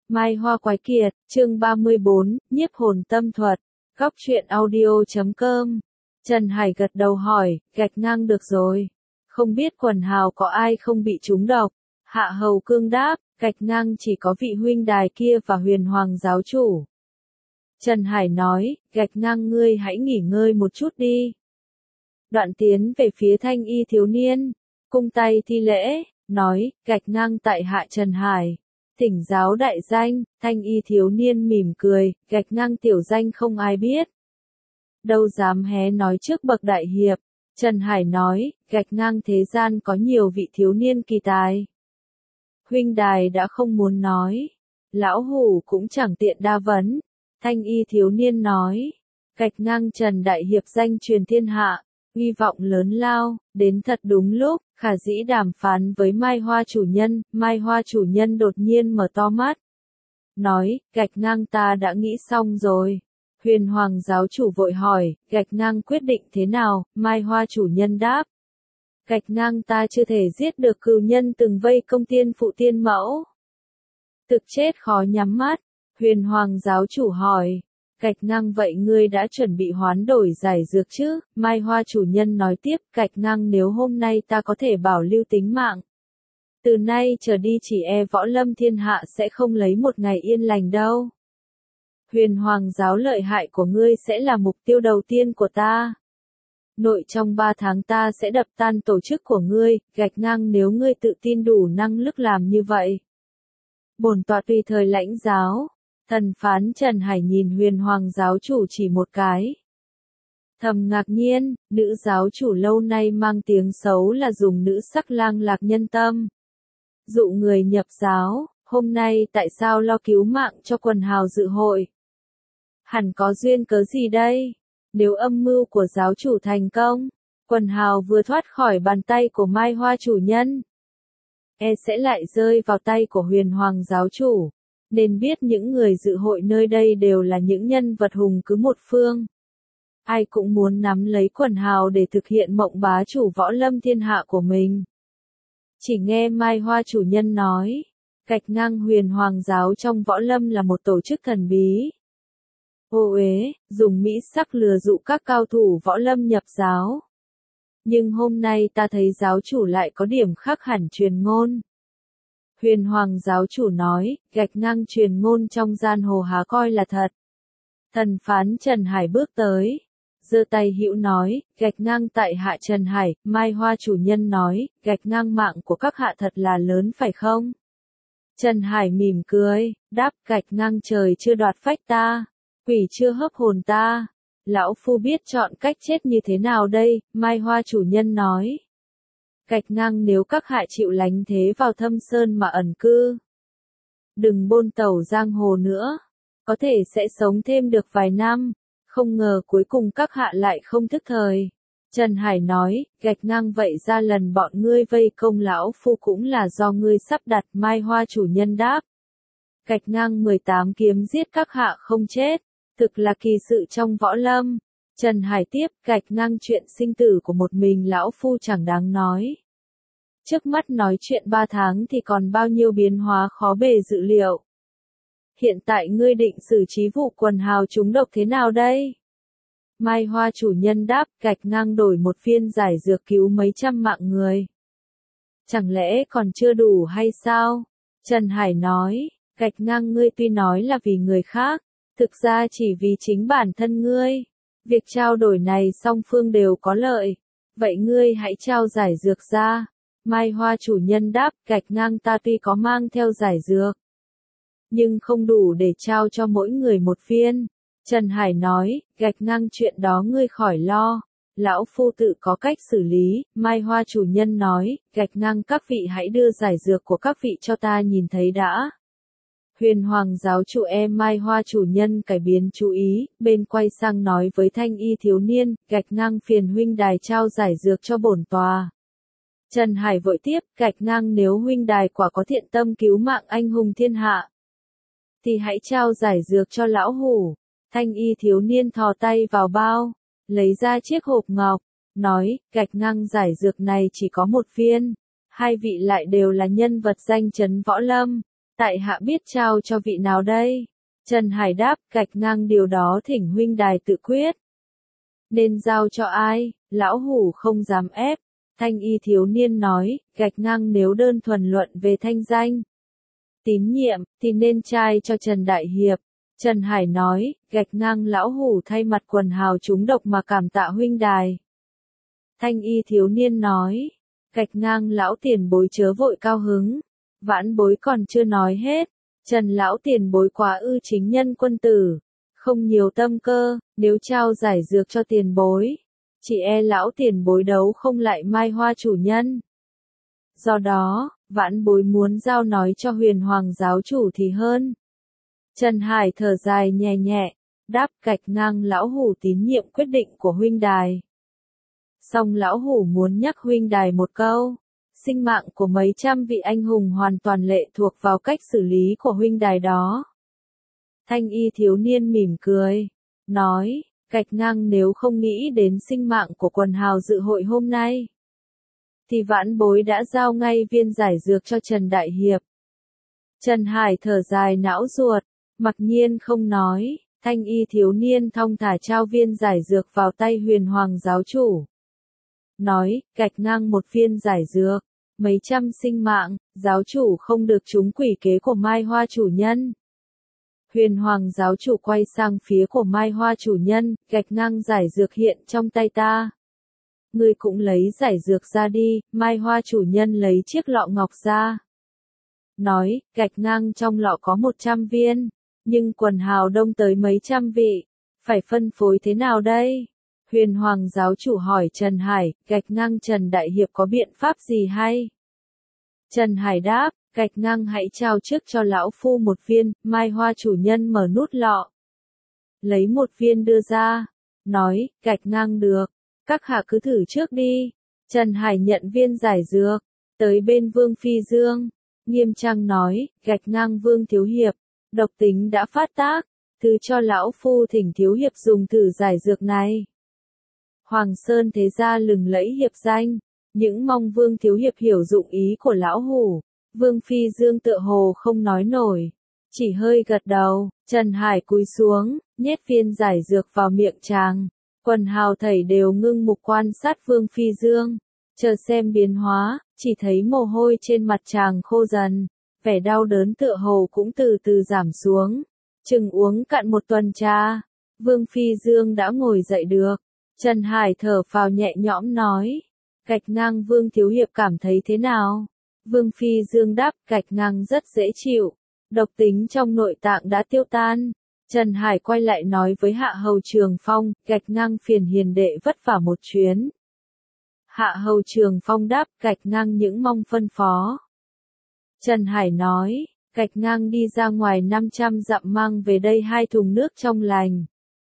Mai Hoa Quái Kiệt, chương 34, nhiếp hồn tâm thuật, góc truyện audio.com. Trần Hải gật đầu hỏi, gạch ngang được rồi. Không biết quần hào có ai không bị trúng độc. Hạ Hầu Cương đáp, gạch ngang chỉ có vị huynh đài kia và Huyền Hoàng giáo chủ. Trần Hải nói, gạch ngang ngươi hãy nghỉ ngơi một chút đi. Đoạn tiến về phía Thanh Y thiếu niên, cung tay thi lễ, nói, gạch ngang tại hạ Trần Hải. Thỉnh giáo đại danh. Thanh Y thiếu niên mỉm cười, gạch ngang tiểu danh không ai biết. Đâu dám hé nói trước bậc đại hiệp. Trần Hải nói, gạch ngang thế gian có nhiều vị thiếu niên kỳ tài. Huynh đài đã không muốn nói. Lão hủ cũng chẳng tiện đa vấn. Thanh Y thiếu niên nói, gạch ngang Trần đại hiệp danh truyền thiên hạ, uy vọng lớn lao, đến thật đúng lúc. Khả dĩ đàm phán với Mai Hoa chủ nhân. Mai Hoa chủ nhân đột nhiên mở to mắt. Nói, gạch ngang ta đã nghĩ xong rồi. Huyền Hoàng giáo chủ vội hỏi, gạch ngang quyết định thế nào? Mai Hoa chủ nhân đáp. Gạch ngang ta chưa thể giết được cừu nhân từng vây công tiên phụ tiên mẫu. Thực chết khó nhắm mắt. Huyền Hoàng giáo chủ hỏi. Gạch ngang vậy ngươi đã chuẩn bị hoán đổi giải dược chứ? Mai Hoa chủ nhân nói tiếp, gạch ngang nếu hôm nay ta có thể bảo lưu tính mạng. Từ nay trở đi chỉ e võ lâm thiên hạ sẽ không lấy một ngày yên lành đâu. Huyền Hoàng giáo lợi hại của ngươi sẽ là mục tiêu đầu tiên của ta. Nội trong 3 tháng ta sẽ đập tan tổ chức của ngươi, gạch ngang nếu ngươi tự tin đủ năng lực làm như vậy. Bổn tọa tùy thời lãnh giáo. Thần phán Trần Hải nhìn Huyền Hoàng giáo chủ chỉ một cái. Thầm ngạc nhiên, nữ giáo chủ lâu nay mang tiếng xấu là dùng nữ sắc lang lạc nhân tâm. Dụ người nhập giáo, hôm nay tại sao lo cứu mạng cho quần hào dự hội? Hẳn có duyên cớ gì đây? Nếu âm mưu của giáo chủ thành công, quần hào vừa thoát khỏi bàn tay của Mai Hoa chủ nhân, sẽ lại rơi vào tay của Huyền Hoàng giáo chủ. Nên biết những người dự hội nơi đây đều là những nhân vật hùng cứ một phương. Ai cũng muốn nắm lấy quần hào để thực hiện mộng bá chủ võ lâm thiên hạ của mình. Chỉ nghe Mai Hoa chủ nhân nói, gạch ngang Huyền Hoàng giáo trong võ lâm là một tổ chức thần bí. Ô uế, dùng mỹ sắc lừa dụ các cao thủ võ lâm nhập giáo. Nhưng hôm nay ta thấy giáo chủ lại có điểm khác hẳn truyền ngôn. Huyền Hoàng giáo chủ nói, gạch ngang truyền ngôn trong giang hồ há coi là thật. Thần phán Trần Hải bước tới, giơ tay hữu nói, gạch ngang tại hạ Trần Hải. Mai Hoa chủ nhân nói, gạch ngang mạng của các hạ thật là lớn phải không? Trần Hải mỉm cười, đáp, gạch ngang trời chưa đoạt phách ta, quỷ chưa hấp hồn ta. Lão phu biết chọn cách chết như thế nào đây? Mai Hoa chủ nhân nói. Gạch ngang nếu các hạ chịu lánh thế vào thâm sơn mà ẩn cư. Đừng bôn tẩu giang hồ nữa. Có thể sẽ sống thêm được vài năm. Không ngờ cuối cùng các hạ lại không thức thời. Trần Hải nói, gạch ngang vậy ra lần bọn ngươi vây công lão phu cũng là do ngươi sắp đặt. Mai Hoa chủ nhân đáp. Gạch ngang 18 kiếm giết các hạ không chết. Thực là kỳ sự trong võ lâm. Trần Hải tiếp, gạch ngang chuyện sinh tử của một mình lão phu chẳng đáng nói. Trước mắt nói chuyện 3 tháng thì còn bao nhiêu biến hóa khó bề dự liệu. Hiện tại ngươi định xử trí vụ quần hào trúng độc thế nào đây? Mai Hoa chủ nhân đáp, gạch ngang đổi một viên giải dược cứu mấy trăm mạng người. Chẳng lẽ còn chưa đủ hay sao? Trần Hải nói, gạch ngang ngươi tuy nói là vì người khác, thực ra chỉ vì chính bản thân ngươi. Việc trao đổi này song phương đều có lợi. Vậy ngươi hãy trao giải dược ra. Mai Hoa chủ nhân đáp, gạch ngang ta tuy có mang theo giải dược, nhưng không đủ để trao cho mỗi người một viên. Trần Hải nói, gạch ngang chuyện đó ngươi khỏi lo. Lão phu tự có cách xử lý. Mai Hoa chủ nhân nói, gạch ngang các vị hãy đưa giải dược của các vị cho ta nhìn thấy đã. Huyền Hoàng giáo chủ Mai Hoa chủ nhân cải biến chú ý, bên quay sang nói với Thanh Y thiếu niên, gạch ngang phiền huynh đài trao giải dược cho bổn tòa. Trần Hải vội tiếp, gạch ngang nếu huynh đài quả có thiện tâm cứu mạng anh hùng thiên hạ, thì hãy trao giải dược cho lão hủ. Thanh Y thiếu niên thò tay vào bao, lấy ra chiếc hộp ngọc, nói, gạch ngang giải dược này chỉ có một viên. Hai vị lại đều là nhân vật danh chấn võ lâm. Tại hạ biết trao cho vị nào đây? Trần Hải đáp, gạch ngang điều đó thỉnh huynh đài tự quyết. Nên giao cho ai? Lão hủ không dám ép. Thanh y thiếu niên nói, gạch ngang nếu đơn thuần luận về thanh danh, tín nhiệm, thì nên trai cho Trần Đại Hiệp. Trần Hải nói, gạch ngang lão hủ thay mặt quần hào chúng độc mà cảm tạ huynh đài. Thanh y thiếu niên nói, gạch ngang lão tiền bối chớ vội cao hứng. Vãn bối còn chưa nói hết. Trần lão tiền bối quá ư chính nhân quân tử, không nhiều tâm cơ, nếu trao giải dược cho tiền bối, chỉ e lão tiền bối đấu không lại Mai Hoa chủ nhân. Do đó, vãn bối muốn giao nói cho Huyền Hoàng giáo chủ thì hơn. Trần Hải thở dài nhẹ nhẹ, đáp, gạch ngang lão hủ tín nhiệm quyết định của huynh đài. Song lão hủ muốn nhắc huynh đài một câu, sinh mạng của mấy trăm vị anh hùng hoàn toàn lệ thuộc vào cách xử lý của huynh đài đó. Thanh y thiếu niên mỉm cười, nói, gạch ngang nếu không nghĩ đến sinh mạng của quần hào dự hội hôm nay, thì vãn bối đã giao ngay viên giải dược cho Trần Đại Hiệp. Trần Hải thở dài não ruột, mặc nhiên không nói, thanh y thiếu niên thong thả trao viên giải dược vào tay Huyền Hoàng giáo chủ. Nói, gạch ngang một viên giải dược, mấy trăm sinh mạng, giáo chủ không được trúng quỷ kế của Mai Hoa chủ nhân. Huyền Hoàng giáo chủ quay sang phía của Mai Hoa chủ nhân, gạch ngang giải dược hiện trong tay ta. Ngươi cũng lấy giải dược ra đi, Mai Hoa chủ nhân lấy chiếc lọ ngọc ra. Nói, gạch ngang trong lọ có 100 viên, nhưng quần hào đông tới mấy trăm vị, phải phân phối thế nào đây? Huyền Hoàng giáo chủ hỏi Trần Hải, gạch ngang Trần Đại Hiệp có biện pháp gì hay? Trần Hải đáp, gạch ngang hãy trao trước cho lão phu một viên, Mai Hoa chủ nhân mở nút lọ. Lấy một viên đưa ra, nói, gạch ngang được, các hạ cứ thử trước đi. Trần Hải nhận viên giải dược, tới bên Vương Phi Dương, nghiêm trang nói, gạch ngang Vương Thiếu Hiệp, độc tính đã phát tác, thứ cho lão phu thỉnh Thiếu Hiệp dùng thử giải dược này. Hoàng Sơn thế gia lừng lẫy hiệp danh, những mong Vương Thiếu Hiệp hiểu dụng ý của lão hủ. Vương Phi Dương tựa hồ không nói nổi, chỉ hơi gật đầu. Trần Hải cúi xuống, nhét viên giải dược vào miệng chàng. Quần hào thảy đều ngưng mục quan sát Vương Phi Dương, chờ xem biến hóa, chỉ thấy mồ hôi trên mặt chàng khô dần, vẻ đau đớn tựa hồ cũng từ từ giảm xuống. Chừng uống cạn một tuần trà, Vương Phi Dương đã ngồi dậy được. Trần Hải thở phào nhẹ nhõm nói, gạch ngang Vương Thiếu Hiệp cảm thấy thế nào? Vương Phi Dương đáp, gạch ngang rất dễ chịu, độc tính trong nội tạng đã tiêu tan. Trần Hải quay lại nói với Hạ Hầu Trường Phong, gạch ngang phiền hiền đệ vất vả một chuyến. Hạ Hầu Trường Phong đáp, gạch ngang những mong phân phó. Trần Hải nói, gạch ngang đi ra ngoài 500 dặm mang về đây 2 thùng nước trong lành.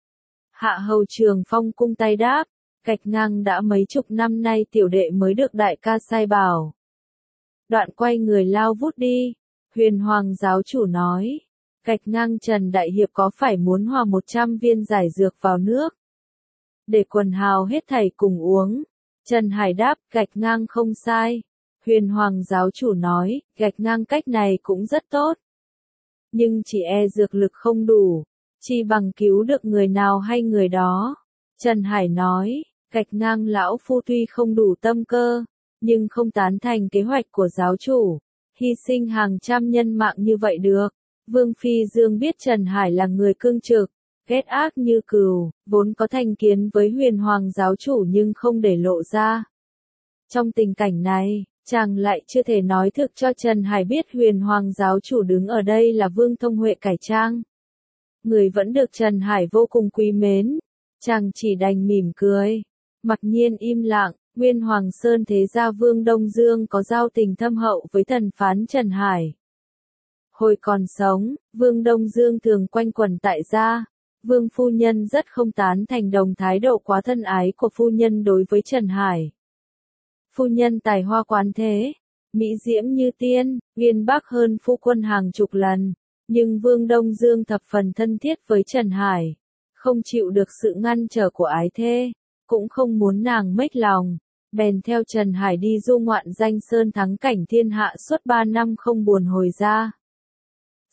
Hạ Hầu Trường Phong cung tay đáp, gạch ngang đã mấy chục năm nay tiểu đệ mới được đại ca sai bảo. Đoạn quay người lao vút đi. Huyền Hoàng giáo chủ nói, gạch ngang Trần Đại Hiệp có phải muốn hòa 100 viên giải dược vào nước, để quần hào hết thảy cùng uống? Trần Hải đáp, gạch ngang không sai. Huyền Hoàng giáo chủ nói, gạch ngang cách này cũng rất tốt, nhưng chỉ e dược lực không đủ, chi bằng cứu được người nào hay người đó. Trần Hải nói, gạch ngang lão phu tuy không đủ tâm cơ, nhưng không tán thành kế hoạch của giáo chủ, hy sinh hàng trăm nhân mạng như vậy được. Vương Phi Dương biết Trần Hải là người cương trực, ghét ác như cừu, vốn có thành kiến với Huyền Hoàng giáo chủ nhưng không để lộ ra. Trong tình cảnh này, chàng lại chưa thể nói thực cho Trần Hải biết Huyền Hoàng giáo chủ đứng ở đây là Vương Thông Huệ cải trang. Người vẫn được Trần Hải vô cùng quý mến, chàng chỉ đành mỉm cười, mặc nhiên im lặng. Nguyên Hoàng Sơn thế gia Vương Đông Dương có giao tình thâm hậu với thần phán Trần Hải. Hồi còn sống, Vương Đông Dương thường quanh quẩn tại gia. Vương phu nhân rất không tán thành đồng thái độ quá thân ái của phu nhân đối với Trần Hải. Phu nhân tài hoa quán thế, mỹ diễm như tiên, uyên bác hơn phu quân hàng chục lần, nhưng Vương Đông Dương thập phần thân thiết với Trần Hải, không chịu được sự ngăn trở của ái thê, cũng không muốn nàng mếch lòng, bèn theo Trần Hải đi du ngoạn danh sơn thắng cảnh thiên hạ suốt 3 năm không buồn hồi ra.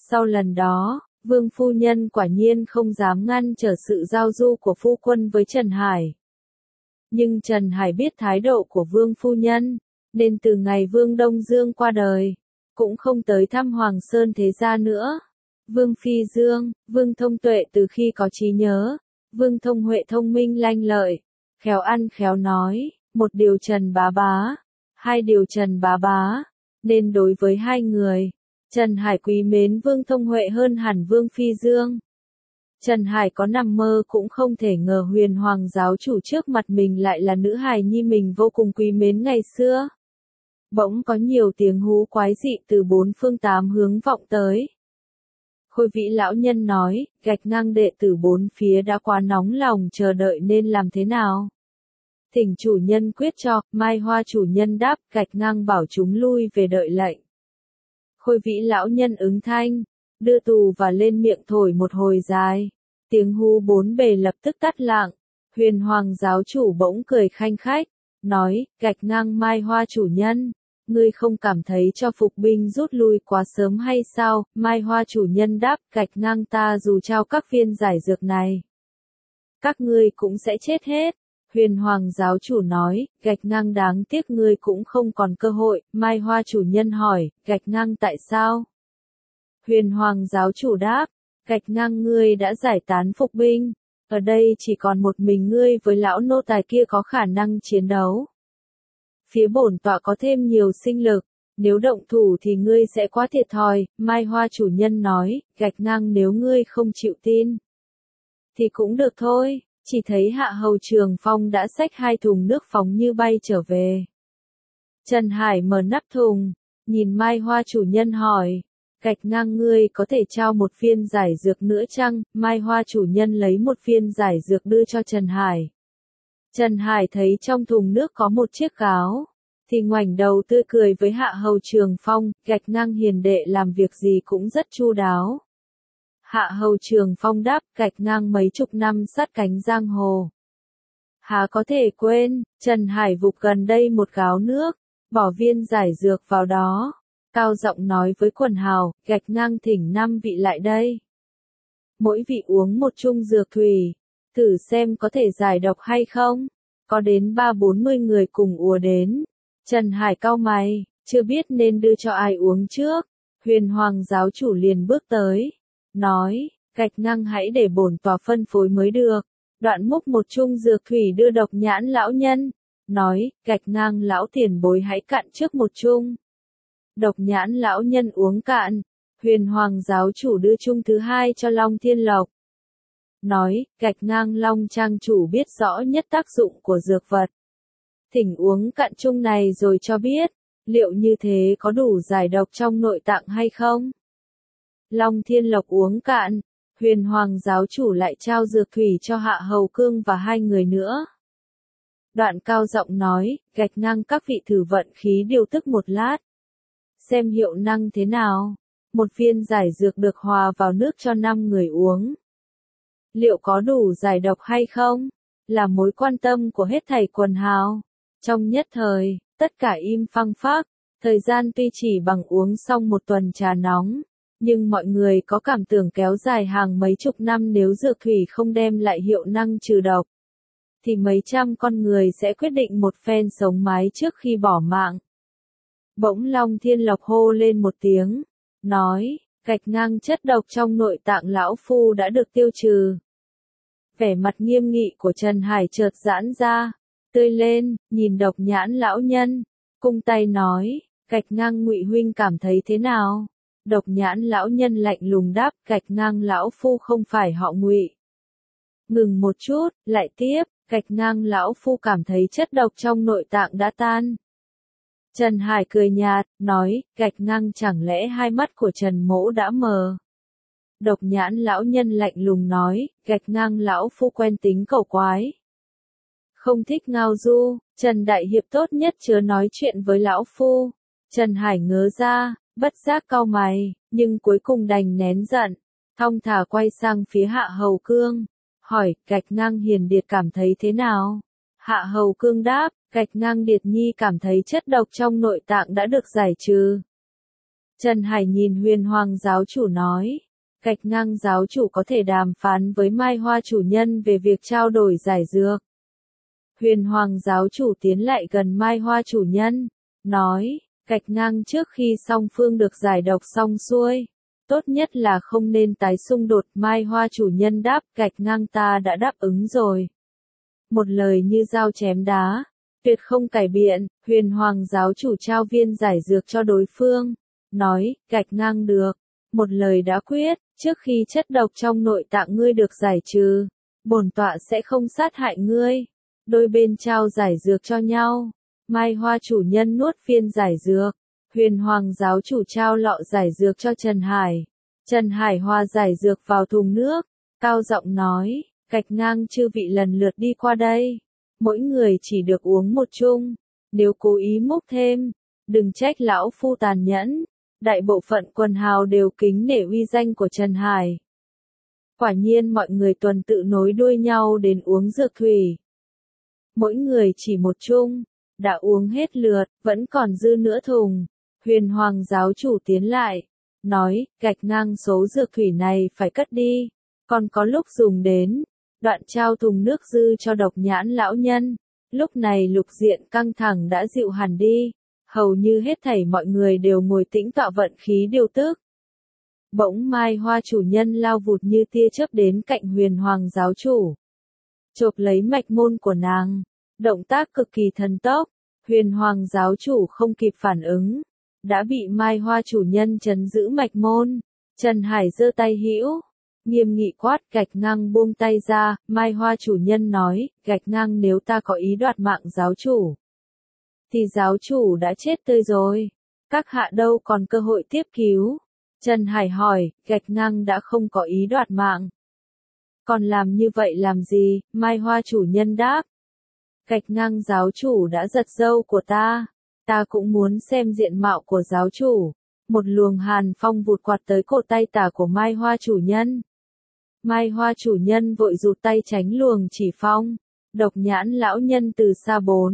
Sau lần đó, Vương phu nhân quả nhiên không dám ngăn trở sự giao du của phu quân với Trần Hải. Nhưng Trần Hải biết thái độ của Vương phu nhân, nên từ ngày Vương Đông Dương qua đời, cũng không tới thăm Hoàng Sơn thế gia nữa. Vương Phi Dương, Vương Thông Tuệ từ khi có trí nhớ, Vương Thông Huệ thông minh lanh lợi, khéo ăn khéo nói, một điều Trần bá bá, hai điều Trần bá bá, nên đối với hai người, Trần Hải quý mến Vương Thông Huệ hơn hẳn Vương Phi Dương. Trần Hải có nằm mơ cũng không thể ngờ Huyền Hoàng giáo chủ trước mặt mình lại là nữ hài nhi mình vô cùng quý mến ngày xưa. Bỗng có nhiều tiếng hú quái dị từ bốn phương tám hướng vọng tới. Khôi Vĩ lão nhân nói, gạch ngang đệ tử bốn phía đã quá nóng lòng chờ đợi nên làm thế nào? Thỉnh chủ nhân quyết cho, Mai Hoa chủ nhân đáp, gạch ngang bảo chúng lui về đợi lệnh. Khôi Vĩ lão nhân ứng thanh, đưa tù và lên miệng thổi một hồi dài. Tiếng hú bốn bề lập tức tắt lặng. Huyền Hoàng giáo chủ bỗng cười khanh khách, nói, gạch ngang Mai Hoa chủ nhân, ngươi không cảm thấy cho phục binh rút lui quá sớm hay sao? Mai Hoa chủ nhân đáp, gạch ngang ta dù trao các viên giải dược này, các ngươi cũng sẽ chết hết. Huyền Hoàng giáo chủ nói, gạch ngang đáng tiếc ngươi cũng không còn cơ hội. Mai Hoa chủ nhân hỏi, gạch ngang tại sao? Huyền Hoàng giáo chủ đáp, gạch ngang ngươi đã giải tán phục binh, ở đây chỉ còn một mình ngươi với lão nô tài kia có khả năng chiến đấu. Phía bổn tọa có thêm nhiều sinh lực, nếu động thủ thì ngươi sẽ quá thiệt thòi. Mai Hoa chủ nhân nói, gạch ngang nếu ngươi không chịu tin, thì cũng được thôi. Chỉ thấy Hạ Hầu Trường Phong đã xách 2 thùng nước phóng như bay trở về. Trần Hải mở nắp thùng, nhìn Mai Hoa chủ nhân hỏi, gạch ngang ngươi có thể trao một viên giải dược nữa chăng? Mai Hoa chủ nhân lấy một viên giải dược đưa cho Trần Hải. Trần Hải thấy trong thùng nước có một chiếc gáo, thì ngoảnh đầu tươi cười với Hạ Hầu Trường Phong, gạch ngang hiền đệ làm việc gì cũng rất chu đáo. Hạ Hầu Trường Phong đáp, gạch ngang mấy chục năm sát cánh giang hồ, há có thể quên. Trần Hải vụt gần đây một gáo nước, bỏ viên giải dược vào đó, cao giọng nói với quần hào, gạch ngang thỉnh 5 vị lại đây. Mỗi vị uống một chung dược thủy, thử xem có thể giải độc hay không. Có đến 30-40 người cùng ùa đến. Trần Hải cau mày, chưa biết nên đưa cho ai uống trước. Huyền Hoàng giáo chủ liền bước tới, nói, gạch ngang hãy để bổn tòa phân phối mới được. Đoạn múc một chung dược thủy đưa Độc Nhãn lão nhân, nói, gạch ngang lão tiền bối hãy cạn trước một chung. Độc Nhãn lão nhân uống cạn. Huyền Hoàng giáo chủ đưa chung thứ hai cho Long Thiên Lộc, nói, gạch ngang Long trang chủ biết rõ nhất tác dụng của dược vật, thỉnh uống cạn chung này rồi cho biết, liệu như thế có đủ giải độc trong nội tạng hay không? Long Thiên Lộc uống cạn. Huyền Hoàng giáo chủ lại trao dược thủy cho Hạ Hầu Cương và 2 người nữa. Đoạn cao giọng nói, gạch ngang các vị thử vận khí điều tức một lát, xem hiệu năng thế nào. Một viên giải dược được hòa vào nước cho 5 người uống, liệu có đủ giải độc hay không, là mối quan tâm của hết thảy quần hào. Trong nhất thời, tất cả im phăng phắc. Thời gian tuy chỉ bằng uống xong một tuần trà nóng, nhưng mọi người có cảm tưởng kéo dài hàng mấy chục năm. Nếu dược thủy không đem lại hiệu năng trừ độc, thì mấy trăm con người sẽ quyết định một phen sống mái trước khi bỏ mạng. Bỗng Long Thiên Lộc hô lên một tiếng, nói, gạch ngang chất độc trong nội tạng lão phu đã được tiêu trừ. Vẻ mặt nghiêm nghị của Trần Hải chợt giãn ra, tươi lên, nhìn Độc Nhãn lão nhân, cung tay nói, gạch ngang Ngụy huynh cảm thấy thế nào? Độc Nhãn lão nhân lạnh lùng đáp, gạch ngang lão phu không phải họ Ngụy. Ngừng một chút, lại tiếp, gạch ngang lão phu cảm thấy chất độc trong nội tạng đã tan. Trần Hải cười nhạt, nói, gạch ngang chẳng lẽ hai mắt của Trần mỗ đã mờ? Độc Nhãn lão nhân lạnh lùng nói, gạch ngang lão phu quen tính cẩu quái, không thích ngao du. Trần đại hiệp tốt nhất chớ nói chuyện với lão phu. Trần Hải ngớ ra, bất giác cau mày, nhưng cuối cùng đành nén giận, thong thả quay sang phía Hạ Hầu Cương, hỏi, gạch ngang hiền điệt cảm thấy thế nào? Hạ Hầu Cương đáp, gạch ngang điệt nhi cảm thấy chất độc trong nội tạng đã được giải trừ. Trần Hải nhìn Huyền Hoàng giáo chủ nói. Gạch ngang giáo chủ có thể đàm phán với Mai Hoa chủ nhân về việc trao đổi giải dược. Huyền Hoàng giáo chủ tiến lại gần Mai Hoa chủ nhân, nói, gạch ngang trước khi song phương được giải độc xong xuôi. Tốt nhất là không nên tái xung đột. Mai Hoa chủ nhân đáp, gạch ngang ta đã đáp ứng rồi. Một lời như dao chém đá, tuyệt không cải biện. Huyền Hoàng giáo chủ trao viên giải dược cho đối phương, nói, gạch ngang được. Một lời đã quyết, trước khi chất độc trong nội tạng ngươi được giải trừ, bổn tọa sẽ không sát hại ngươi. Đôi bên trao giải dược cho nhau. Mai Hoa chủ nhân nuốt viên giải dược. Huyền Hoàng giáo chủ trao lọ giải dược cho Trần Hải. Trần Hải hòa giải dược vào thùng nước, cao giọng nói, gạch ngang chư vị lần lượt đi qua đây. Mỗi người chỉ được uống một chung. Nếu cố ý múc thêm, đừng trách lão phu tàn nhẫn. Đại bộ phận quần hào đều kính nể uy danh của Trần Hải. Quả nhiên mọi người tuần tự nối đuôi nhau đến uống dược thủy. Mỗi người chỉ một chung, đã uống hết lượt, vẫn còn dư nửa thùng. Huyền Hoàng giáo chủ tiến lại, nói, gạch ngang số dược thủy này phải cất đi, còn có lúc dùng đến. Đoạn trao thùng nước dư cho Độc Nhãn lão nhân. Lúc này lục diện căng thẳng đã dịu hẳn đi, hầu như hết thảy mọi người đều ngồi tĩnh tọa vận khí điều tức. Bỗng Mai Hoa chủ nhân lao vụt như tia chớp đến cạnh Huyền Hoàng giáo chủ, chộp lấy mạch môn của nàng, động tác cực kỳ thần tốc. Huyền Hoàng giáo chủ không kịp phản ứng, đã bị Mai Hoa chủ nhân trấn giữ mạch môn. Trần Hải giơ tay hữu, nghiêm nghị quát, gạch ngang buông tay ra. Mai Hoa chủ nhân nói, gạch ngang nếu ta có ý đoạt mạng giáo chủ, thì giáo chủ đã chết tươi rồi, các hạ đâu còn cơ hội tiếp cứu. Trần Hải hỏi, gạch ngang đã không có ý đoạt mạng, còn làm như vậy làm gì? Mai Hoa chủ nhân đáp, gạch ngang giáo chủ đã giật râu của ta cũng muốn xem diện mạo của giáo chủ. Một luồng hàn phong vụt quạt tới cổ tay tả của Mai Hoa chủ nhân. Mai Hoa chủ nhân vội rụt tay tránh luồng chỉ phong. Độc Nhãn lão nhân từ xa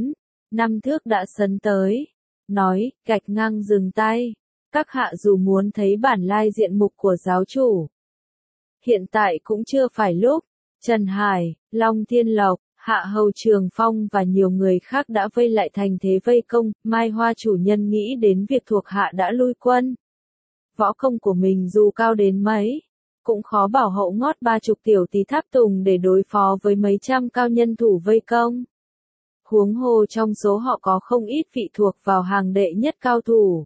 4-5 thước đã sấn tới, nói, gạch ngang dừng tay. Các hạ dù muốn thấy bản lai diện mục của giáo chủ, hiện tại cũng chưa phải lúc. Trần Hải, Long Thiên Lộc, Hạ Hầu Trường Phong và nhiều người khác đã vây lại thành thế vây công. Mai Hoa chủ nhân nghĩ đến việc thuộc hạ đã lui quân. Võ công của mình dù cao đến mấy, cũng khó bảo hậu ngót 30 tiểu tỳ tháp tùng để đối phó với mấy trăm cao nhân thủ vây công. Huống hồ trong số họ có không ít vị thuộc vào hàng đệ nhất cao thủ.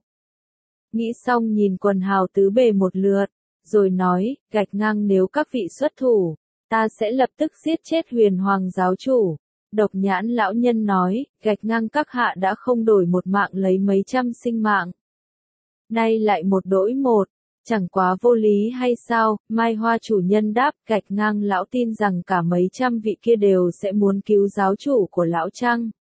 Nghĩ xong nhìn quần hào tứ bề một lượt, rồi nói, gạch ngang nếu các vị xuất thủ, ta sẽ lập tức giết chết Huyền Hoàng giáo chủ. Độc Nhãn lão nhân nói, gạch ngang các hạ đã không đổi một mạng lấy mấy trăm sinh mạng, nay lại một đổi một, chẳng quá vô lý hay sao? Mai Hoa chủ nhân đáp, gạch ngang lão tin rằng cả mấy trăm vị kia đều sẽ muốn cứu giáo chủ của lão chăng?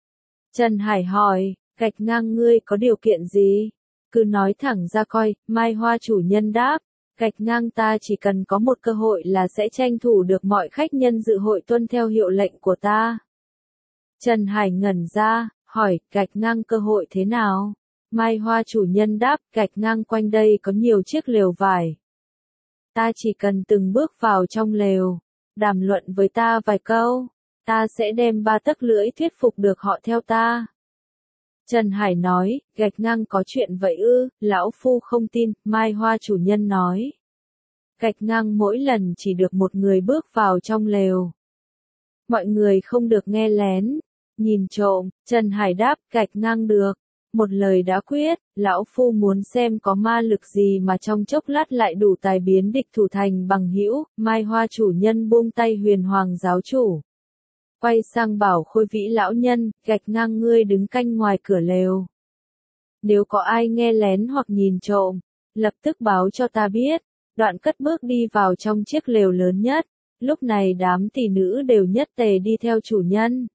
Trần Hải hỏi, gạch ngang ngươi có điều kiện gì? Cứ nói thẳng ra coi. Mai Hoa chủ nhân đáp, gạch ngang ta chỉ cần có một cơ hội là sẽ tranh thủ được mọi khách nhân dự hội tuân theo hiệu lệnh của ta. Trần Hải ngẩn ra, hỏi, gạch ngang cơ hội thế nào? Mai Hoa chủ nhân đáp, gạch ngang quanh đây có nhiều chiếc lều vải. Ta chỉ cần từng bước vào trong lều, đàm luận với ta vài câu, ta sẽ đem 3 tấc lưỡi thuyết phục được họ theo ta. Trần Hải nói, gạch ngang có chuyện vậy ư? Lão phu không tin. Mai Hoa chủ nhân nói, gạch ngang mỗi lần chỉ được một người bước vào trong lều. Mọi người không được nghe lén, nhìn trộm. Trần Hải đáp, gạch ngang được. Một lời đã quyết, lão phu muốn xem có ma lực gì mà trong chốc lát lại đủ tài biến địch thủ thành bằng hữu. Mai Hoa chủ nhân buông tay Huyền Hoàng giáo chủ, quay sang bảo Khôi Vĩ lão nhân, gạch ngang ngươi đứng canh ngoài cửa lều. Nếu có ai nghe lén hoặc nhìn trộm, lập tức báo cho ta biết. Đoạn cất bước đi vào trong chiếc lều lớn nhất. Lúc này đám tỷ nữ đều nhất tề đi theo chủ nhân.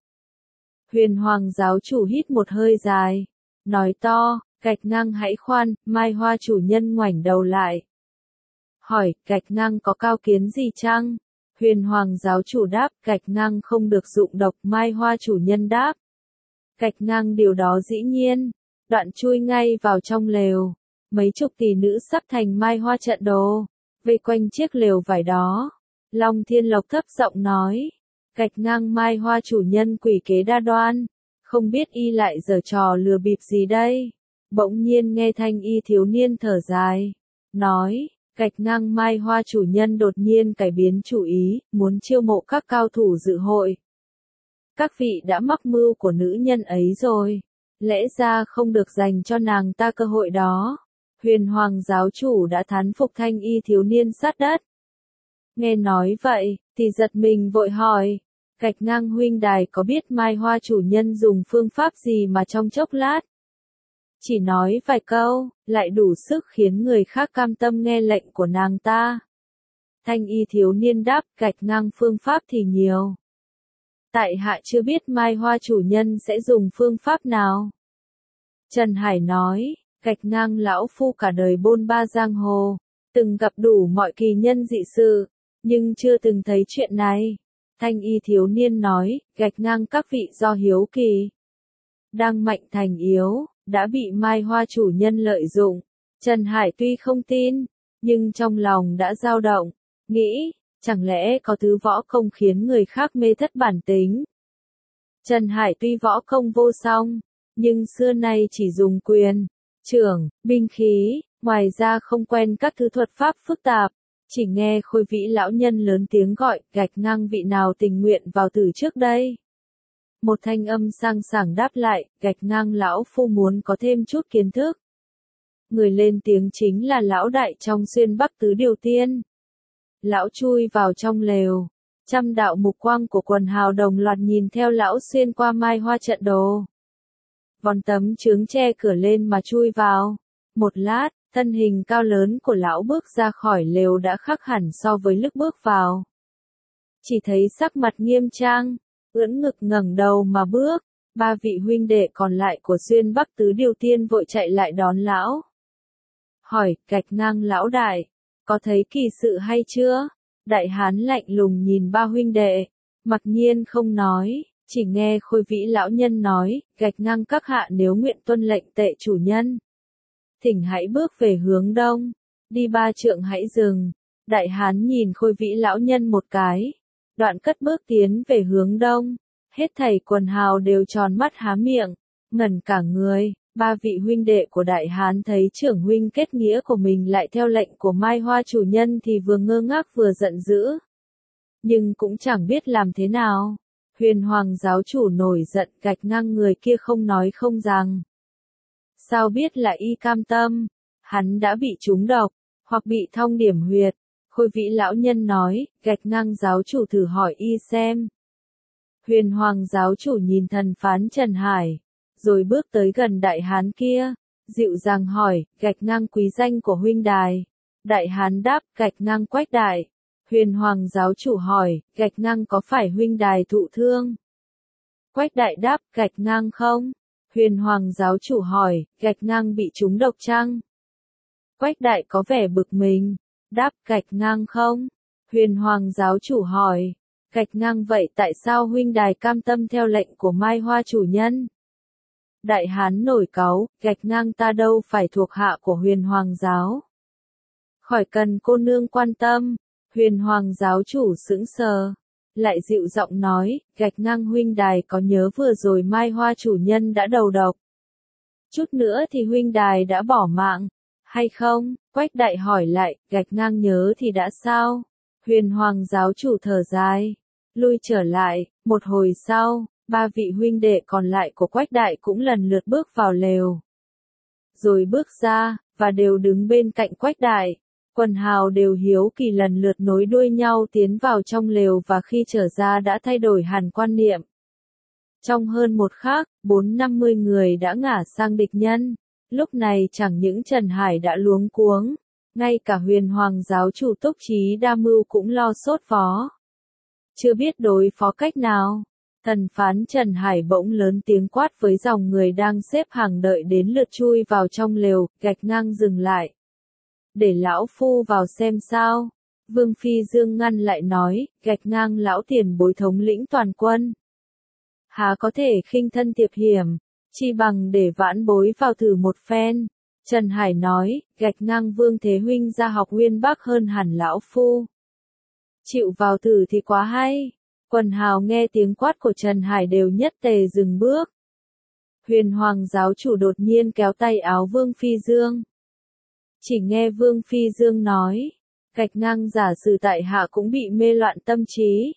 Huyền Hoàng giáo chủ hít một hơi dài, nói to, gạch ngang hãy khoan. Mai Hoa chủ nhân ngoảnh đầu lại, hỏi, gạch ngang có cao kiến gì chăng? Huyền Hoàng giáo chủ đáp, gạch ngang không được dụng độc. Mai Hoa chủ nhân đáp, gạch ngang điều đó dĩ nhiên. Đoạn chui ngay vào trong lều. Mấy chục tỷ nữ sắp thành mai hoa trận đồ, vây quanh chiếc lều vải đó. Long Thiên Lộc thấp giọng nói, gạch ngang mai hoa chủ nhân quỷ kế đa đoan, không biết y lại giở trò lừa bịp gì đây. Bỗng nhiên nghe thanh y thiếu niên thở dài, nói, gạch ngang mai hoa chủ nhân đột nhiên cải biến chủ ý, muốn chiêu mộ các cao thủ dự hội. Các vị đã mắc mưu của nữ nhân ấy rồi, lẽ ra không được dành cho nàng ta cơ hội đó. Huyền Hoàng giáo chủ đã thán phục thanh y thiếu niên sát đất. Nghe nói vậy, thì giật mình vội hỏi, gạch ngang huynh đài có biết mai hoa chủ nhân dùng phương pháp gì mà trong chốc lát? Chỉ nói vài câu, lại đủ sức khiến người khác cam tâm nghe lệnh của nàng ta. Thanh y thiếu niên đáp, gạch ngang phương pháp thì nhiều. Tại hạ chưa biết mai hoa chủ nhân sẽ dùng phương pháp nào. Trần Hải nói, gạch ngang lão phu cả đời bôn ba giang hồ, từng gặp đủ mọi kỳ nhân dị sự, nhưng chưa từng thấy chuyện này. Thanh y thiếu niên nói, gạch ngang các vị do hiếu kỳ. Đang mạnh thành yếu, đã bị mai hoa chủ nhân lợi dụng. Trần Hải tuy không tin, nhưng trong lòng đã dao động, nghĩ, chẳng lẽ có thứ võ công khiến người khác mê thất bản tính. Trần Hải tuy võ công vô song, nhưng xưa nay chỉ dùng quyền, chưởng, binh khí, ngoài ra không quen các thứ thuật pháp phức tạp. Chỉ nghe Khôi Vĩ lão nhân lớn tiếng gọi, gạch ngang vị nào tình nguyện vào tử trước đây. Một thanh âm sang sảng đáp lại, gạch ngang lão phu muốn có thêm chút kiến thức. Người lên tiếng chính là lão đại trong xuyên Bắc Tứ Điều Tiên. Lão chui vào trong lều, trăm đạo mục quang của quần hào đồng loạt nhìn theo lão xuyên qua mai hoa trận đồ. Vòn tấm chướng che cửa lên mà chui vào. Một lát, thân hình cao lớn của lão bước ra khỏi lều đã khác hẳn so với lúc bước vào. Chỉ thấy sắc mặt nghiêm trang, ưỡn ngực ngẩng đầu mà bước. Ba vị huynh đệ còn lại của xuyên Bắc Tứ Điều Tiên vội chạy lại đón lão. Hỏi, gạch ngang lão đại, có thấy kỳ sự hay chưa? Đại hán lạnh lùng nhìn ba huynh đệ, mặc nhiên không nói, chỉ nghe Khôi Vĩ lão nhân nói, gạch ngang các hạ nếu nguyện tuân lệnh tệ chủ nhân. Thỉnh hãy bước về hướng đông, đi 3 trượng hãy dừng. Đại hán nhìn Khôi Vĩ lão nhân một cái, đoạn cất bước tiến về hướng đông. Hết thảy quần hào đều tròn mắt há miệng, ngẩn cả người. Ba vị huynh đệ của đại hán thấy trưởng huynh kết nghĩa của mình lại theo lệnh của mai hoa chủ nhân thì vừa ngơ ngác vừa giận dữ. Nhưng cũng chẳng biết làm thế nào. Huyền Hoàng giáo chủ nổi giận, gạch ngang người kia không nói không rằng. Sao biết là y cam tâm, hắn đã bị trúng độc, hoặc bị thong điểm huyệt. Khôi Vĩ lão nhân nói, gạch ngang giáo chủ thử hỏi y xem. Huyền Hoàng giáo chủ nhìn thần phán Trần Hải, rồi bước tới gần đại hán kia, dịu dàng hỏi, gạch ngang quý danh của huynh đài. Đại hán đáp, gạch ngang Quách đại. Huyền Hoàng giáo chủ hỏi, gạch ngang có phải huynh đài thụ thương? Quách đại đáp, gạch ngang không? Huyền Hoàng giáo chủ hỏi, gạch ngang bị trúng độc chăng? Quách đại có vẻ bực mình, đáp, gạch ngang không? Huyền Hoàng giáo chủ hỏi, gạch ngang vậy tại sao huynh đài cam tâm theo lệnh của mai hoa chủ nhân? Đại hán nổi cáu, gạch ngang ta đâu phải thuộc hạ của Huyền Hoàng giáo. Khỏi cần cô nương quan tâm. Huyền Hoàng giáo chủ sững sờ, lại dịu giọng nói, gạch ngang huynh đài có nhớ vừa rồi mai hoa chủ nhân đã đầu độc. Chút nữa thì huynh đài đã bỏ mạng, hay không? Quách đại hỏi lại, gạch ngang nhớ thì đã sao? Huyền Hoàng giáo chủ thở dài, lui trở lại. Một hồi sau, ba vị huynh đệ còn lại của Quách đại cũng lần lượt bước vào lều. Rồi bước ra, và đều đứng bên cạnh Quách đại. Quần hào đều hiếu kỳ lần lượt nối đuôi nhau tiến vào trong lều và khi trở ra đã thay đổi hẳn quan niệm. Trong hơn một khắc, 450 người đã ngả sang địch nhân. Lúc này chẳng những Trần Hải đã luống cuống, ngay cả Huyền Hoàng giáo chủ Túc Trí Đa Mưu cũng lo sốt vó. Chưa biết đối phó cách nào, thần phán Trần Hải bỗng lớn tiếng quát với dòng người đang xếp hàng đợi đến lượt chui vào trong lều, gạch ngang dừng lại. Để lão phu vào xem sao. Vương Phi Dương ngăn lại nói, gạch ngang lão tiền bối thống lĩnh toàn quân. Há có thể khinh thân tiệp hiểm, chi bằng để vãn bối vào thử một phen. Trần Hải nói, gạch ngang Vương Thế Huynh ra học Uyên Bác hơn hẳn lão phu. Chịu vào thử thì quá hay. Quần hào nghe tiếng quát của Trần Hải đều nhất tề dừng bước. Huyền Hoàng giáo chủ đột nhiên kéo tay áo Vương Phi Dương. Chỉ nghe Vương Phi Dương nói, gạch ngang giả sử tại hạ cũng bị mê loạn tâm trí.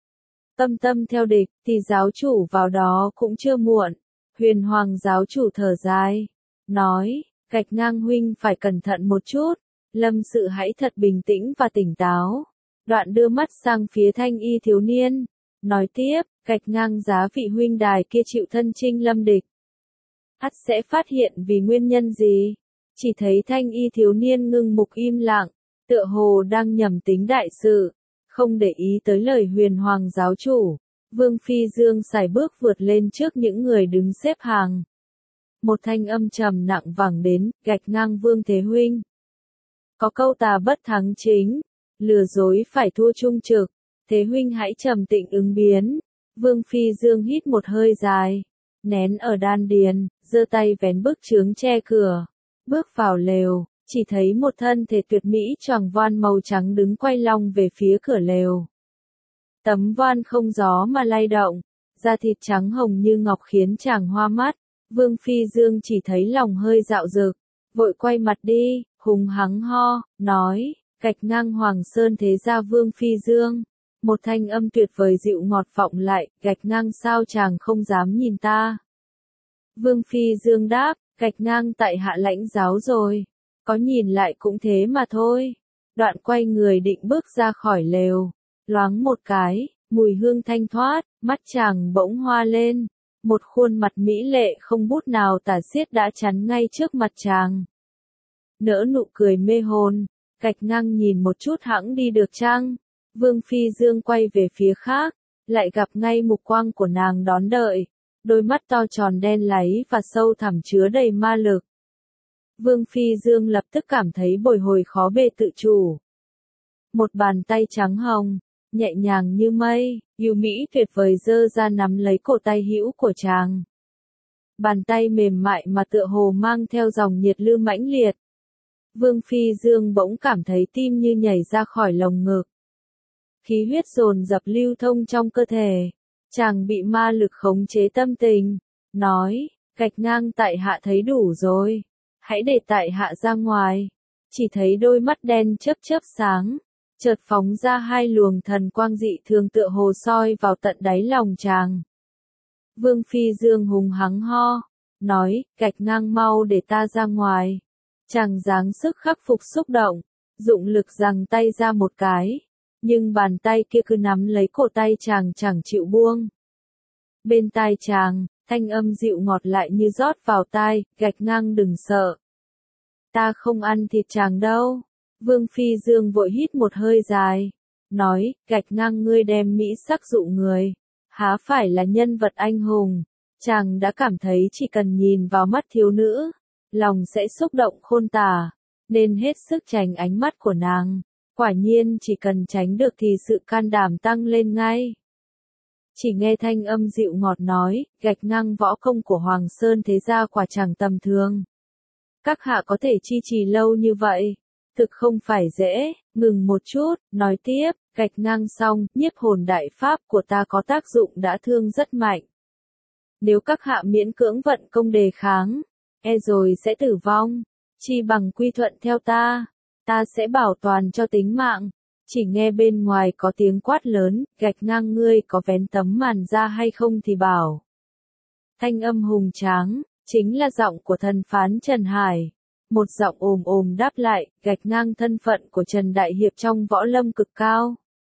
Tâm theo địch, thì giáo chủ vào đó cũng chưa muộn. Huyền Hoàng giáo chủ thở dài, nói, gạch ngang huynh phải cẩn thận một chút, Lâm Sự hãy thật bình tĩnh và tỉnh táo. Đoạn đưa mắt sang phía Thanh Y thiếu niên, nói tiếp, gạch ngang giá vị huynh đài kia chịu thân chinh lâm địch. Ắt sẽ phát hiện vì nguyên nhân gì? Chỉ thấy Thanh Y thiếu niên ngưng mục im lặng, tựa hồ đang nhầm tính đại sự, không để ý tới lời Huyền Hoàng giáo chủ. Vương Phi Dương sải bước vượt lên trước những người đứng xếp hàng. Một thanh âm trầm nặng vẳng đến, gạch ngang Vương Thế Huynh. Có câu tà bất thắng chính, lừa dối phải thua trung trực, Thế Huynh hãy trầm tĩnh ứng biến. Vương Phi Dương hít một hơi dài, nén ở đan điền, giơ tay vén bức chướng che cửa, bước vào lều, chỉ thấy một thân thể tuyệt mỹ choàng voan màu trắng đứng quay lưng về phía cửa lều. Tấm voan không gió mà lay động, da thịt trắng hồng như ngọc khiến chàng hoa mắt. Vương Phi Dương chỉ thấy lòng hơi dạo dực, vội quay mặt đi, hùng hắng ho, nói, gạch ngang Hoàng Sơn thế gia Vương Phi Dương. Một thanh âm tuyệt vời dịu ngọt vọng lại, gạch ngang sao chàng không dám nhìn ta. Vương Phi Dương đáp, gạch ngang tại hạ lãnh giáo rồi, có nhìn lại cũng thế mà thôi. Đoạn quay người định bước ra khỏi lều, loáng một cái, mùi hương thanh thoát, mắt chàng bỗng hoa lên. Một khuôn mặt mỹ lệ không bút nào tả xiết đã chắn ngay trước mặt chàng. Nở nụ cười mê hồn, gạch ngang nhìn một chút hẵng đi được chăng? Vương Phi Dương quay về phía khác, lại gặp ngay mục quang của nàng đón đợi. Đôi mắt to tròn đen láy và sâu thẳm chứa đầy ma lực. Vương Phi Dương lập tức cảm thấy bồi hồi khó bề tự chủ. Một bàn tay trắng hồng, nhẹ nhàng như mây, yêu mỹ tuyệt vời giơ ra nắm lấy cổ tay hữu của chàng. Bàn tay mềm mại mà tựa hồ mang theo dòng nhiệt lưu mãnh liệt. Vương Phi Dương bỗng cảm thấy tim như nhảy ra khỏi lồng ngực. Khí huyết dồn dập lưu thông trong cơ thể. Chàng bị ma lực khống chế tâm tình, nói, gạch ngang tại hạ thấy đủ rồi, hãy để tại hạ ra ngoài. Chỉ thấy đôi mắt đen chớp chớp sáng, chợt phóng ra hai luồng thần quang dị thường tựa hồ soi vào tận đáy lòng chàng. Vương Phi Dương hùng hắng ho, nói, gạch ngang mau để ta ra ngoài. Chàng giáng sức khắc phục xúc động, dụng lực giằng tay ra một cái. Nhưng bàn tay kia cứ nắm lấy cổ tay chàng chẳng chịu buông. Bên tai chàng, thanh âm dịu ngọt lại như rót vào tai, gạch ngang đừng sợ. Ta không ăn thịt chàng đâu. Vương Phi Dương vội hít một hơi dài, nói, gạch ngang ngươi đem mỹ sắc dụ người, há phải là nhân vật anh hùng. Chàng đã cảm thấy chỉ cần nhìn vào mắt thiếu nữ, lòng sẽ xúc động khôn tả, nên hết sức tránh ánh mắt của nàng. Quả nhiên chỉ cần tránh được thì sự can đảm tăng lên ngay. Chỉ nghe thanh âm dịu ngọt nói, gạch ngang võ công của Hoàng Sơn thế gia quả chẳng tầm thường. Các hạ có thể chi trì lâu như vậy, thực không phải dễ. Ngừng một chút, nói tiếp, gạch ngang xong, nhiếp hồn đại pháp của ta có tác dụng đã thương rất mạnh. Nếu các hạ miễn cưỡng vận công đề kháng, e rồi sẽ tử vong, chi bằng quy thuận theo ta. Ta sẽ bảo toàn cho tính mạng. Chỉ nghe bên ngoài có tiếng quát lớn, gạch ngang ngươi có vén tấm màn ra hay không thì bảo. Thanh âm hùng tráng, chính là giọng của thần phán Trần Hải. Một giọng ồm ồm đáp lại, gạch ngang thân phận của Trần Đại Hiệp trong võ lâm cực cao.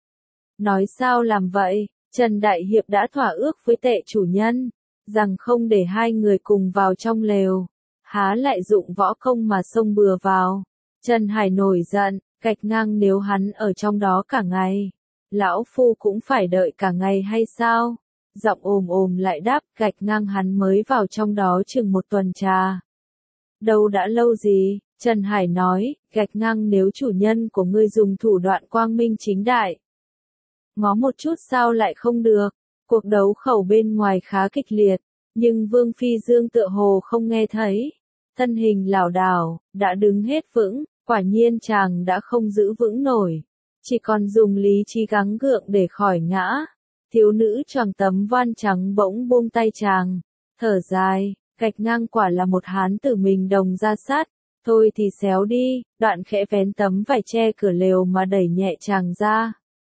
Nói sao làm vậy, Trần Đại Hiệp đã thỏa ước với tệ chủ nhân, rằng không để hai người cùng vào trong lều. Há lại dụng võ công mà xông bừa vào. Trần Hải nổi giận, gạch ngang nếu hắn ở trong đó cả ngày, lão phu cũng phải đợi cả ngày hay sao? Giọng ồm ồm lại đáp, gạch ngang hắn mới vào trong đó chừng một tuần trà. Đâu đã lâu gì, Trần Hải nói, gạch ngang nếu chủ nhân của ngươi dùng thủ đoạn quang minh chính đại. Ngó một chút sao lại không được, cuộc đấu khẩu bên ngoài khá kịch liệt, nhưng Vương Phi Dương tựa hồ không nghe thấy. thân hình lảo đảo, đã đứng hết vững, quả nhiên chàng đã không giữ vững nổi, chỉ còn dùng lý trí gắng gượng để khỏi ngã. Thiếu nữ choàng tấm voan trắng bỗng buông tay chàng, thở dài, Gạch Ngang quả là một hán tử mình đồng ra sát, thôi thì xéo đi, đoạn khẽ vén tấm vải che cửa lều mà đẩy nhẹ chàng ra.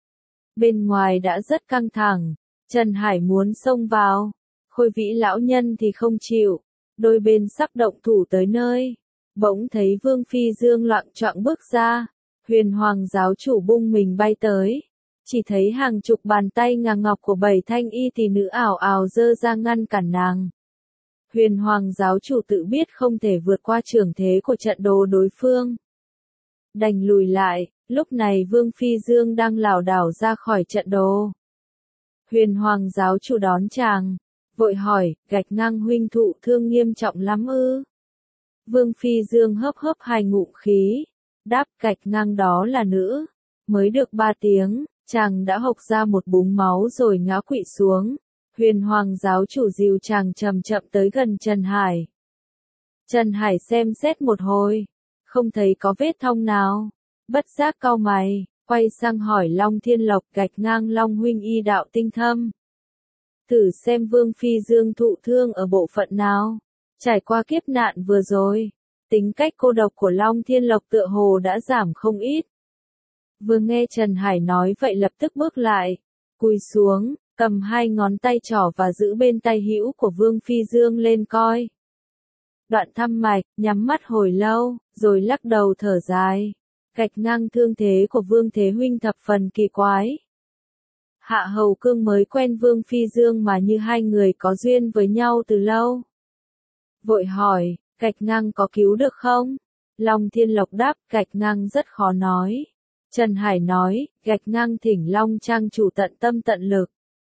Bên ngoài đã rất căng thẳng, Trần Hải muốn xông vào, Khôi Vĩ lão nhân thì không chịu, đôi bên sắp động thủ tới nơi, bỗng thấy Vương Phi Dương loạng choạng bước ra, Huyền Hoàng giáo chủ bung mình bay tới, chỉ thấy hàng chục bàn tay ngà ngọc của 7 thanh y tỷ nữ ảo ảo giơ ra ngăn cản nàng. Huyền Hoàng giáo chủ tự biết không thể vượt qua trưởng thế của trận đồ đối phương, đành lùi lại. Lúc này Vương Phi Dương đang lảo đảo ra khỏi trận đồ. Huyền Hoàng giáo chủ đón chàng, vội hỏi, Gạch Ngang huynh thụ thương nghiêm trọng lắm ư? Vương Phi Dương hớp hớp 2 ngụm khí, đáp, Gạch Ngang đó là nữ. Mới được 3 tiếng, chàng đã hộc ra một búng máu rồi ngã quỵ xuống. Huyền Hoàng giáo chủ dìu chàng chậm chậm tới gần Trần Hải. Trần Hải xem xét một hồi, không thấy có vết thong nào. Bất giác cau mày, quay sang hỏi Long Thiên Lộc, Gạch Ngang Long huynh y đạo tinh thâm. Thử xem Vương Phi Dương thụ thương ở bộ phận nào. Trải qua kiếp nạn vừa rồi, tính cách cô độc của Long Thiên Lộc tựa hồ đã giảm không ít. Vừa nghe Trần Hải nói vậy lập tức bước lại, cúi xuống, cầm 2 ngón tay trỏ và giữ bên tay hữu của Vương Phi Dương lên coi. Đoạn thăm mạch, nhắm mắt hồi lâu, rồi lắc đầu thở dài. Gạch Ngang thương thế của Vương Thế huynh thập phần kỳ quái. Hạ Hầu Cương mới quen Vương Phi Dương mà như hai người có duyên với nhau từ lâu. Vội hỏi, Gạch Ngang có cứu được không? Long Thiên Lộc đáp, Gạch Ngang rất khó nói. Trần Hải nói, Gạch Ngang thỉnh Long Trang chủ tận tâm tận lực,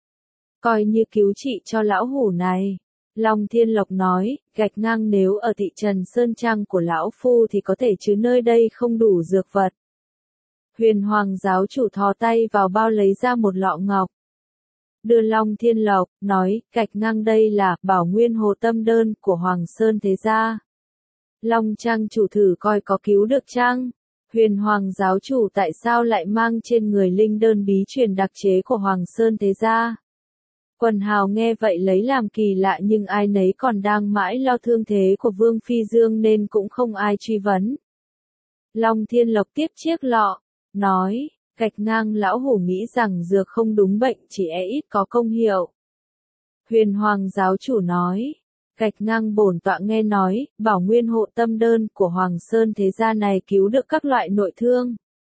coi như cứu trị cho lão hủ này. Long Thiên Lộc nói, Gạch Ngang nếu ở thị trần Sơn Trang của lão phu thì có thể chứ nơi đây không đủ dược vật. Huyền Hoàng giáo chủ thò tay vào bao lấy ra một lọ ngọc. Đưa Long Thiên Lộc, nói, Gạch Ngang đây là bảo nguyên hồ tâm đơn của Hoàng Sơn thế gia. Long Trang chủ thử coi có cứu được chăng? Huyền Hoàng giáo chủ tại sao lại mang trên người linh đơn bí truyền đặc chế của Hoàng Sơn thế gia? Quần hào nghe vậy lấy làm kỳ lạ nhưng ai nấy còn đang mãi lo thương thế của Vương Phi Dương nên cũng không ai truy vấn. Long Thiên Lộc tiếp chiếc lọ, nói, Gạch Ngang lão hủ nghĩ rằng dược không đúng bệnh chỉ ít có công hiệu. Huyền Hoàng giáo chủ nói, Gạch Ngang bổn tọa nghe nói, bảo nguyên hộ tâm đơn của Hoàng Sơn thế gia này cứu được các loại nội thương.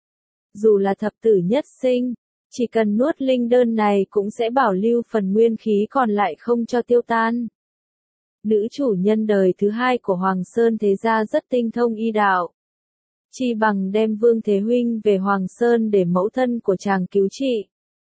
Dù là thập tử nhất sinh, chỉ cần nuốt linh đơn này cũng sẽ bảo lưu phần nguyên khí còn lại không cho tiêu tan. Nữ chủ nhân đời thứ 2 của Hoàng Sơn thế gia rất tinh thông y đạo. Chi bằng đem Vương Thế huynh về Hoàng Sơn để mẫu thân của chàng cứu trị.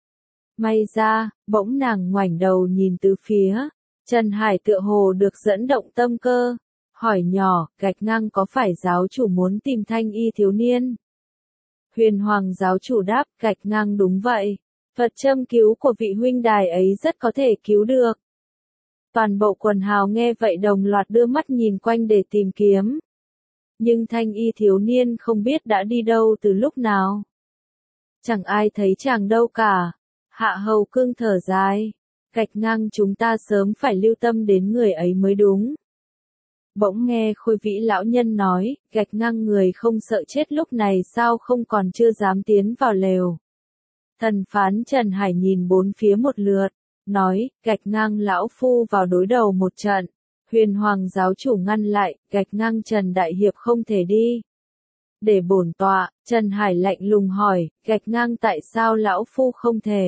May ra, bỗng nàng ngoảnh đầu nhìn từ phía. Trần Hải tựa hồ được dẫn động tâm cơ. Hỏi nhỏ, Gạch Ngang có phải giáo chủ muốn tìm thanh y thiếu niên? Huyền Hoàng giáo chủ đáp, Gạch Ngang đúng vậy. Phật châm cứu của vị huynh đài ấy rất có thể cứu được. Toàn bộ quần hào nghe vậy đồng loạt đưa mắt nhìn quanh để tìm kiếm. Nhưng thanh y thiếu niên không biết đã đi đâu từ lúc nào. Chẳng ai thấy chàng đâu cả. Hạ Hầu Cương thở dài. Gạch Ngang chúng ta sớm phải lưu tâm đến người ấy mới đúng. Bỗng nghe Khôi Vĩ lão nhân nói, Gạch Ngang người không sợ chết lúc này sao không còn chưa dám tiến vào lều. Thần phán Trần Hải nhìn bốn phía một lượt, nói, Gạch Ngang lão phu vào đối đầu một trận. Huyền Hoàng giáo chủ ngăn lại, Gạch Ngang Trần Đại Hiệp không thể đi. Để bổn tọa, Trần Hải lạnh lùng hỏi, Gạch Ngang tại sao lão phu không thể?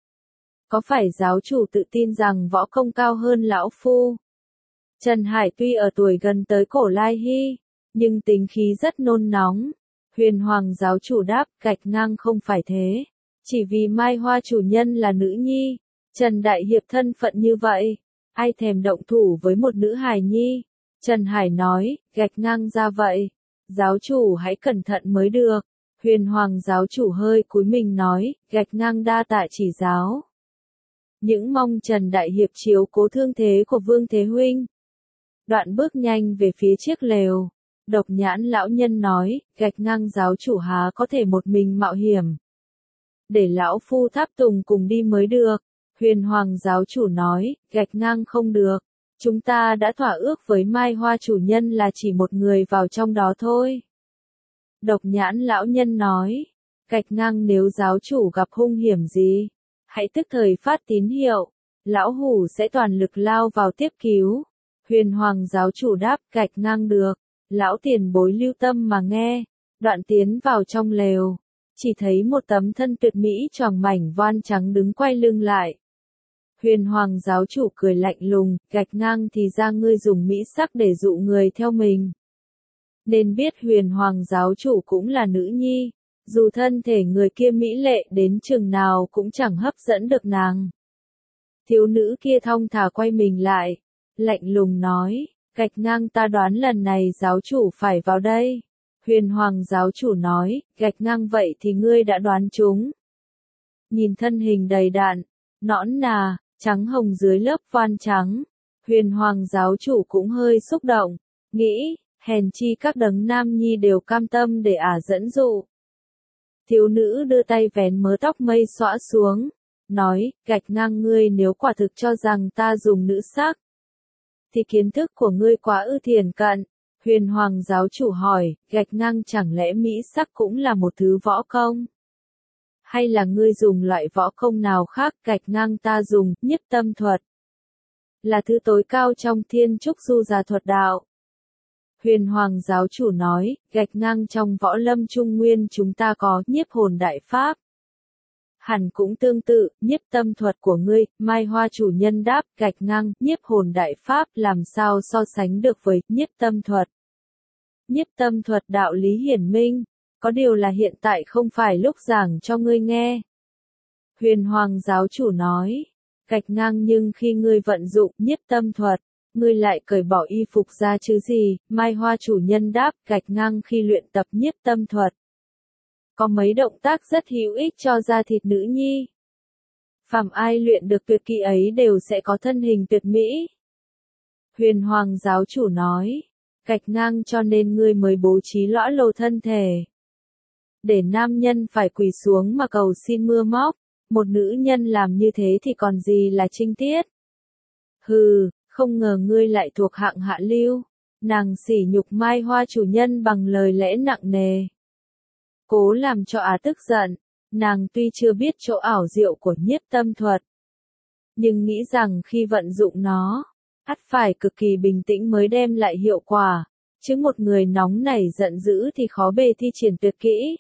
Có phải giáo chủ tự tin rằng võ công cao hơn lão phu? Trần Hải tuy ở tuổi gần tới Cổ Lai Hy, nhưng tính khí rất nôn nóng. Huyền Hoàng giáo chủ đáp, Gạch Ngang không phải thế. Chỉ vì Mai Hoa chủ nhân là nữ nhi, Trần Đại Hiệp thân phận như vậy, ai thèm động thủ với một nữ hài nhi? Trần Hải nói, Gạch Ngang ra vậy. Giáo chủ hãy cẩn thận mới được. Huyền Hoàng giáo chủ hơi cúi mình nói, Gạch Ngang đa tạ chỉ giáo. Những mong Trần Đại Hiệp chiếu cố thương thế của Vương Thế huynh. đoạn bước nhanh về phía chiếc lều. Độc Nhãn lão nhân nói, Gạch Ngang giáo chủ há có thể một mình mạo hiểm. Để lão phu tháp tùng cùng đi mới được. Huyền Hoàng giáo chủ nói, Gạch Ngang không được. Chúng ta đã thỏa ước với Mai Hoa chủ nhân là chỉ một người vào trong đó thôi. Độc Nhãn lão nhân nói, Gạch Ngang nếu giáo chủ gặp hung hiểm gì, hãy tức thời phát tín hiệu, lão hủ sẽ toàn lực lao vào tiếp cứu. Huyền Hoàng giáo chủ đáp, Gạch Ngang được, lão tiền bối lưu tâm mà nghe. Đoạn tiến vào trong lều, chỉ thấy một tấm thân tuyệt mỹ choàng mảnh voan trắng đứng quay lưng lại. Huyền Hoàng giáo chủ cười lạnh lùng, Gạch Ngang thì ra ngươi dùng mỹ sắc để dụ người theo mình. Nên biết Huyền Hoàng giáo chủ cũng là nữ nhi, dù thân thể người kia mỹ lệ đến chừng nào cũng chẳng hấp dẫn được nàng. Thiếu nữ kia thong thả quay mình lại, lạnh lùng nói, Gạch Ngang ta đoán lần này giáo chủ phải vào đây. Huyền Hoàng giáo chủ nói, Gạch Ngang vậy thì ngươi đã đoán trúng. Nhìn thân hình đầy đặn, nõn nà, trắng hồng dưới lớp voan trắng, Huyền Hoàng giáo chủ cũng hơi xúc động, nghĩ, hèn chi các đấng nam nhi đều cam tâm để dẫn dụ. Thiếu nữ đưa tay vén mớ tóc mây xõa xuống, nói, Gạch Ngang ngươi nếu quả thực cho rằng ta dùng nữ sắc, thì kiến thức của ngươi quá thiển cận. Huyền Hoàng giáo chủ hỏi, Gạch Ngang chẳng lẽ mỹ sắc cũng là một thứ võ công? Hay là ngươi dùng loại võ công nào khác? Gạch Ngang ta dùng, nhiếp tâm thuật. Là thứ tối cao trong thiên trúc du già thuật đạo. Huyền Hoàng giáo chủ nói, Gạch Ngang trong võ lâm trung nguyên chúng ta có nhiếp hồn đại pháp. Hẳn cũng tương tự, nhiếp tâm thuật của ngươi. Mai Hoa chủ nhân đáp, Gạch Ngang, nhiếp hồn đại pháp làm sao so sánh được với nhiếp tâm thuật. Nhiếp tâm thuật đạo lý hiển minh, có điều là hiện tại không phải lúc giảng cho ngươi nghe. Huyền Hoàng giáo chủ nói, Gạch Ngang nhưng khi ngươi vận dụng nhiếp tâm thuật, ngươi lại cởi bỏ y phục ra chứ gì? Mai Hoa chủ nhân đáp, Gạch Ngang khi luyện tập nhiếp tâm thuật, có mấy động tác rất hữu ích cho da thịt nữ nhi. Phàm ai luyện được tuyệt kỹ ấy đều sẽ có thân hình tuyệt mỹ. Huyền Hoàng giáo chủ nói, Gạch Ngang cho nên ngươi mới bố trí lõa lồ thân thể. Để nam nhân phải quỳ xuống mà cầu xin mưa móc, một nữ nhân làm như thế thì còn gì là trinh tiết. Hừ, không ngờ ngươi lại thuộc hạng hạ lưu. Nàng sỉ nhục Mai Hoa chủ nhân bằng lời lẽ nặng nề. Cố làm cho tức giận, nàng tuy chưa biết chỗ ảo diệu của nhiếp tâm thuật, nhưng nghĩ rằng khi vận dụng nó, ắt phải cực kỳ bình tĩnh mới đem lại hiệu quả, chứ một người nóng nảy giận dữ thì khó bề thi triển tuyệt kỹ.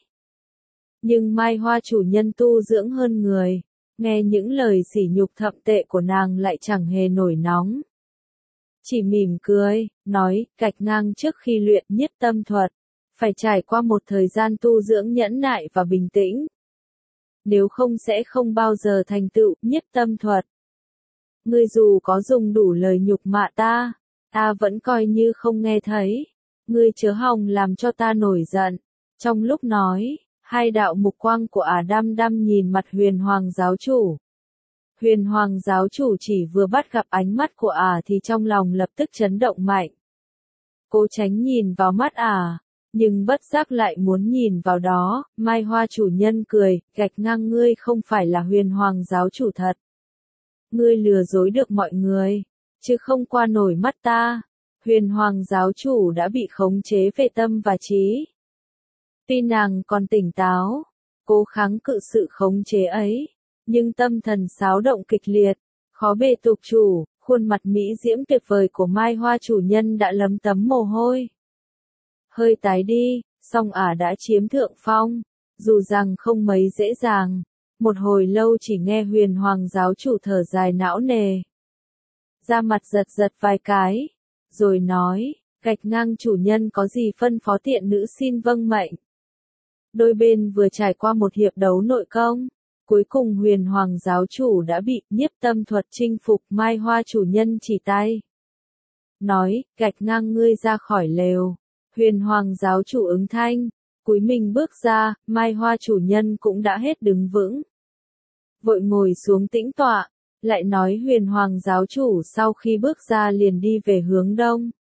Nhưng Mai Hoa chủ nhân tu dưỡng hơn người, nghe những lời sỉ nhục thậm tệ của nàng lại chẳng hề nổi nóng. Chỉ mỉm cười, nói, Gạch Ngang trước khi luyện nhiếp tâm thuật, phải trải qua một thời gian tu dưỡng nhẫn nại và bình tĩnh. Nếu không sẽ không bao giờ thành tựu nhiếp tâm thuật. Ngươi dù có dùng đủ lời nhục mạ ta, ta vẫn coi như không nghe thấy. Ngươi chớ hòng làm cho ta nổi giận. Trong lúc nói, hai đạo mục quang của đăm đăm nhìn mặt Huyền Hoàng giáo chủ. Huyền Hoàng giáo chủ chỉ vừa bắt gặp ánh mắt của thì trong lòng lập tức chấn động mạnh. Cố tránh nhìn vào mắt nhưng bất giác lại muốn nhìn vào đó. Mai Hoa chủ nhân cười, Gạch Ngang ngươi không phải là Huyền Hoàng giáo chủ thật. Ngươi lừa dối được mọi người, chứ không qua nổi mắt ta. Huyền Hoàng giáo chủ đã bị khống chế về tâm và trí. Tuy nàng còn tỉnh táo, cố kháng cự sự khống chế ấy, nhưng tâm thần xáo động kịch liệt, khó bề tục chủ. Khuôn mặt mỹ diễm tuyệt vời của Mai Hoa chủ nhân đã lấm tấm mồ hôi. Hơi tái đi, song đã chiếm thượng phong, dù rằng không mấy dễ dàng. Một hồi lâu chỉ nghe Huyền Hoàng giáo chủ thở dài não nề. Da mặt giật giật vài cái, rồi nói, Gạch Ngang chủ nhân có gì phân phó tiện nữ xin vâng mệnh. Đôi bên vừa trải qua một hiệp đấu nội công, cuối cùng Huyền Hoàng giáo chủ đã bị nhiếp tâm thuật chinh phục. Mai Hoa chủ nhân chỉ tay, nói, Gạch Ngang ngươi ra khỏi lều. Huyền Hoàng giáo chủ ứng thanh, cúi mình bước ra. Mai Hoa chủ nhân cũng đã hết đứng vững, vội ngồi xuống tĩnh tọa, lại nói Huyền Hoàng giáo chủ sau khi bước ra liền đi về hướng đông.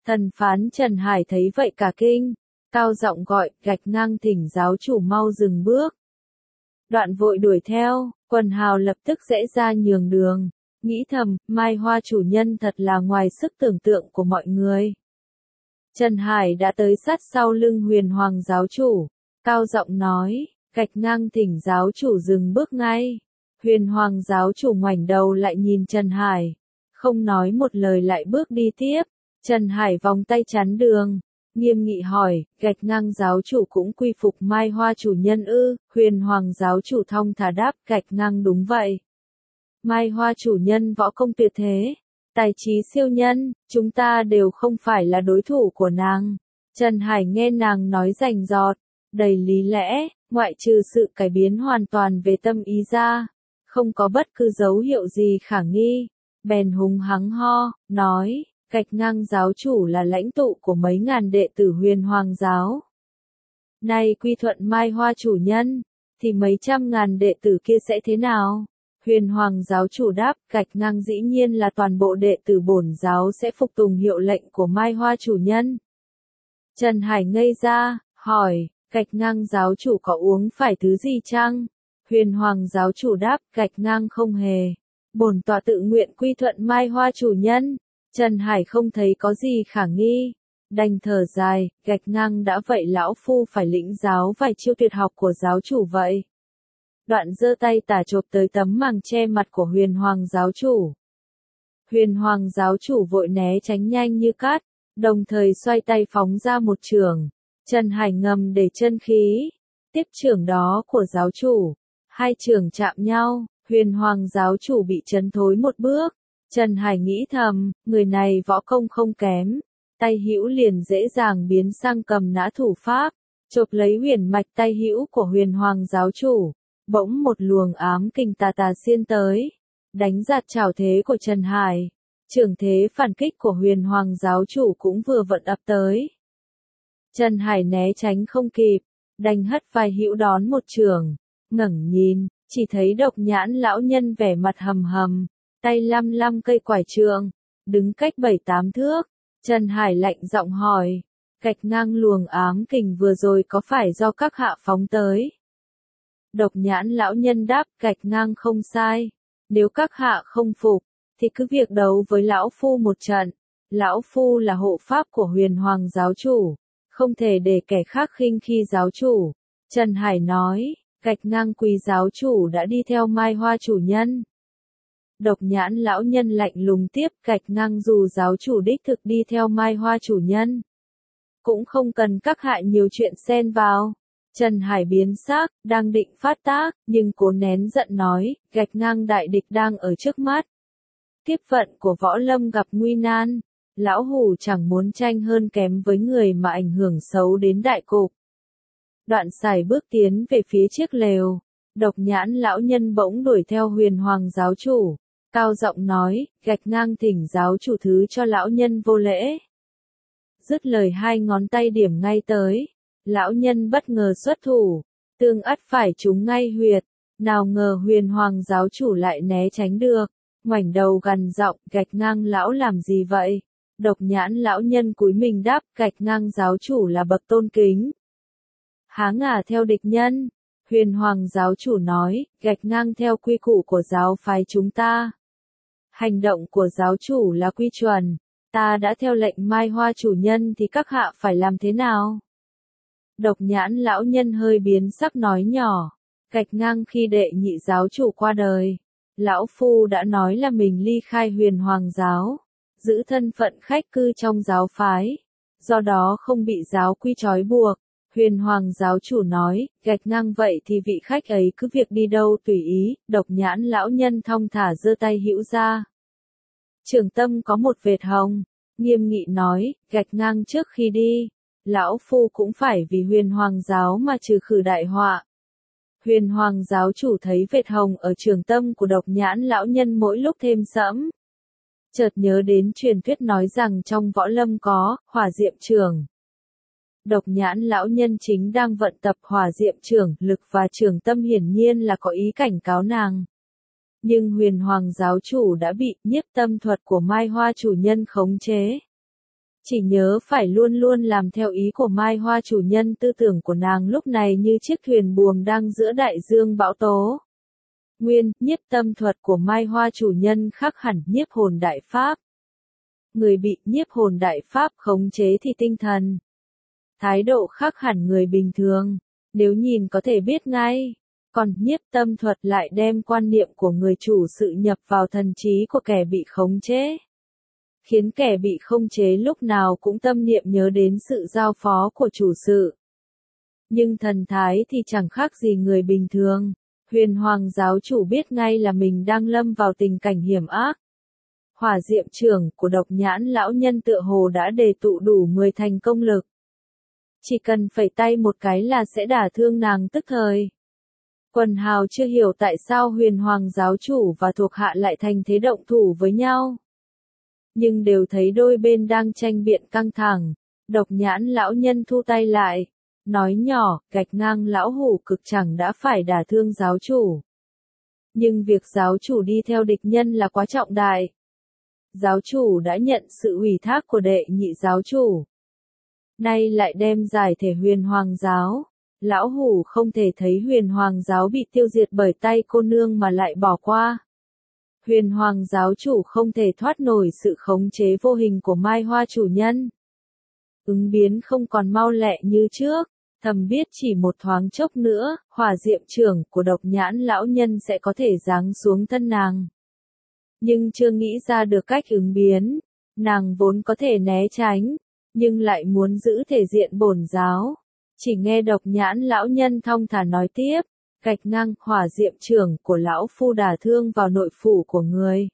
Thần phán Trần Hải thấy vậy cả kinh, cao giọng gọi, gạch ngang thỉnh giáo chủ mau dừng bước. Đoạn vội đuổi theo, quần hào lập tức rẽ ra nhường đường, nghĩ thầm, Mai Hoa chủ nhân thật là ngoài sức tưởng tượng của mọi người. Trần Hải đã tới sát sau lưng Huyền Hoàng giáo chủ, cao giọng nói, gạch ngang thỉnh giáo chủ dừng bước ngay. Huyền Hoàng giáo chủ ngoảnh đầu lại nhìn Trần Hải, không nói một lời lại bước đi tiếp. Trần Hải vòng tay chắn đường, nghiêm nghị hỏi, gạch ngang giáo chủ cũng quy phục Mai Hoa chủ nhân ư? Huyền Hoàng giáo chủ thong thả đáp, gạch ngang đúng vậy. Mai Hoa chủ nhân võ công tuyệt thế, tài trí siêu nhân, chúng ta đều không phải là đối thủ của nàng. Trần Hải nghe nàng nói rành rọt, đầy lý lẽ, ngoại trừ sự cải biến hoàn toàn về tâm ý ra, không có bất cứ dấu hiệu gì khả nghi. Bèn hùng hắng ho, nói, gạch ngang giáo chủ là lãnh tụ của mấy ngàn đệ tử Huyền Hoàng giáo. Nay quy thuận Mai Hoa chủ nhân, thì mấy trăm ngàn đệ tử kia sẽ thế nào? Huyền Hoàng giáo chủ đáp, gạch ngang dĩ nhiên là toàn bộ đệ tử bổn giáo sẽ phục tùng hiệu lệnh của Mai Hoa chủ nhân. Trần Hải ngây ra, hỏi, gạch ngang giáo chủ có uống phải thứ gì chăng? Huyền Hoàng giáo chủ đáp, gạch ngang không hề. Bổn tọa tự nguyện quy thuận Mai Hoa chủ nhân. Trần Hải không thấy có gì khả nghi, đành thở dài, gạch ngang đã vậy lão phu phải lĩnh giáo vài chiêu tuyệt học của giáo chủ vậy. Đoạn giơ tay tả chộp tới tấm màng che mặt của Huyền Hoàng giáo chủ. Huyền Hoàng giáo chủ vội né tránh nhanh như cát, đồng thời xoay tay phóng ra một chưởng. Trần Hải ngầm để chân khí, tiếp chưởng đó của giáo chủ. Hai chưởng chạm nhau, Huyền Hoàng giáo chủ bị chấn thối một bước. Trần Hải nghĩ thầm, người này võ công không kém, tay hữu liền dễ dàng biến sang cầm nã thủ pháp, chộp lấy huyền mạch tay hữu của Huyền Hoàng giáo chủ, bỗng một luồng ám kình tà tà xiên tới, đánh giạt trảo thế của Trần Hải, chưởng thế phản kích của Huyền Hoàng giáo chủ cũng vừa vận ập tới. Trần Hải né tránh không kịp, đành hất vai hữu đón một chưởng, ngẩng nhìn, chỉ thấy Độc Nhãn lão nhân vẻ mặt hầm hầm, tay lăm lăm cây quải trượng, đứng cách 7-8 thước. Trần Hải lạnh giọng hỏi, gạch ngang luồng ám kình vừa rồi có phải do các hạ phóng tới? Độc Nhãn lão nhân đáp, gạch ngang không sai, nếu các hạ không phục, thì cứ việc đấu với lão phu một trận. Lão phu là hộ pháp của Huyền Hoàng giáo chủ, không thể để kẻ khác khinh khi giáo chủ. Trần Hải nói, gạch ngang quý giáo chủ đã đi theo Mai Hoa chủ nhân. Độc Nhãn lão nhân lạnh lùng tiếp, gạch ngang dù giáo chủ đích thực đi theo Mai Hoa chủ nhân, cũng không cần các hạ nhiều chuyện xen vào. Trần Hải biến sắc, đang định phát tác, nhưng cố nén giận nói, gạch ngang đại địch đang ở trước mắt. Kiếp vận của võ lâm gặp nguy nan, lão hủ chẳng muốn tranh hơn kém với người mà ảnh hưởng xấu đến đại cục. Đoạn sải bước tiến về phía chiếc lều, Độc Nhãn lão nhân bỗng đuổi theo Huyền Hoàng giáo chủ, cao giọng nói, gạch ngang thỉnh giáo chủ thứ cho lão nhân vô lễ. Dứt lời hai ngón tay điểm ngay tới, lão nhân bất ngờ xuất thủ, tương ắt phải trúng ngay huyệt, nào ngờ Huyền Hoàng giáo chủ lại né tránh được, ngoảnh đầu gằn giọng, gạch ngang lão làm gì vậy? Độc Nhãn lão nhân cúi mình đáp, gạch ngang giáo chủ là bậc tôn kính. Há ngả theo địch nhân. Huyền Hoàng giáo chủ nói, gạch ngang theo quy củ của giáo phái chúng ta. Hành động của giáo chủ là quy chuẩn, ta đã theo lệnh Mai Hoa chủ nhân thì các hạ phải làm thế nào? Độc Nhãn lão nhân hơi biến sắc nói nhỏ, gạch ngang khi đệ nhị giáo chủ qua đời, lão phu đã nói là mình ly khai Huyền Hoàng giáo, giữ thân phận khách cư trong giáo phái, do đó không bị giáo quy trói buộc. Huyền Hoàng giáo chủ nói, gạch ngang vậy thì vị khách ấy cứ việc đi đâu tùy ý. Độc Nhãn lão nhân thong thả giơ tay hữu ra. Trường tâm có một vệt hồng, nghiêm nghị nói, gạch ngang trước khi đi, lão phu cũng phải vì Huyền Hoàng giáo mà trừ khử đại họa. Huyền Hoàng giáo chủ thấy vệt hồng ở trường tâm của Độc Nhãn lão nhân mỗi lúc thêm sẫm. Chợt nhớ đến truyền thuyết nói rằng trong võ lâm có hỏa diệm trường. Độc Nhãn lão nhân chính đang vận tập hỏa diệm trưởng lực và trường tâm, hiển nhiên là có ý cảnh cáo nàng. Nhưng Huyền Hoàng giáo chủ đã bị nhiếp tâm thuật của Mai Hoa chủ nhân khống chế. Chỉ nhớ phải luôn luôn làm theo ý của Mai Hoa chủ nhân, tư tưởng của nàng lúc này như chiếc thuyền buồm đang giữa đại dương bão tố. Nguyên, nhiếp tâm thuật của Mai Hoa chủ nhân khác hẳn nhiếp hồn đại pháp. Người bị nhiếp hồn đại pháp khống chế thì tinh thần, thái độ khác hẳn người bình thường, nếu nhìn có thể biết ngay. Còn nhiếp tâm thuật lại đem quan niệm của người chủ sự nhập vào thần trí của kẻ bị khống chế, khiến kẻ bị khống chế lúc nào cũng tâm niệm nhớ đến sự giao phó của chủ sự. Nhưng thần thái thì chẳng khác gì người bình thường. Huyền Hoàng giáo chủ biết ngay là mình đang lâm vào tình cảnh hiểm ác. Hỏa diệm trưởng của Độc Nhãn lão nhân tựa hồ đã đề tụ đủ 10 thành công lực. Chỉ cần phẩy tay một cái là sẽ đả thương nàng tức thời. Quần hào chưa hiểu tại sao Huyền Hoàng giáo chủ và thuộc hạ lại thành thế động thủ với nhau. Nhưng đều thấy đôi bên đang tranh biện căng thẳng. Độc Nhãn lão nhân thu tay lại, nói nhỏ, gạch ngang lão hủ cực chẳng đã phải đả thương giáo chủ. Nhưng việc giáo chủ đi theo địch nhân là quá trọng đại. Giáo chủ đã nhận sự ủy thác của đệ nhị giáo chủ. Nay lại đem giải thể Huyền Hoàng giáo. Lão hủ không thể thấy Huyền Hoàng giáo bị tiêu diệt bởi tay cô nương mà lại bỏ qua. Huyền Hoàng giáo chủ không thể thoát nổi sự khống chế vô hình của Mai Hoa chủ nhân. Ứng biến không còn mau lẹ như trước, thầm biết chỉ một thoáng chốc nữa, hỏa diệm trưởng của Độc Nhãn lão nhân sẽ có thể giáng xuống thân nàng. Nhưng chưa nghĩ ra được cách ứng biến, nàng vốn có thể né tránh, nhưng lại muốn giữ thể diện bổn giáo. Chỉ nghe Độc Nhãn lão nhân thong thả nói tiếp, gạch ngang hỏa diệm trưởng của lão phu đả thương vào nội phủ của người.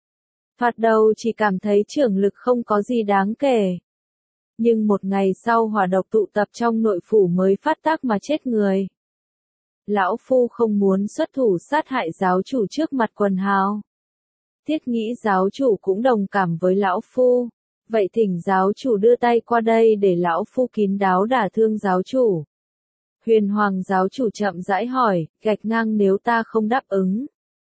Thoạt đầu chỉ cảm thấy trưởng lực không có gì đáng kể. Nhưng một ngày sau hỏa độc tụ tập trong nội phủ mới phát tác mà chết người. Lão phu không muốn xuất thủ sát hại giáo chủ trước mặt quần hào. Thiết nghĩ giáo chủ cũng đồng cảm với lão phu. Vậy thỉnh giáo chủ đưa tay qua đây để lão phu kín đáo đả thương giáo chủ. Huyền Hoàng giáo chủ chậm rãi hỏi, gạch ngang nếu ta không đáp ứng.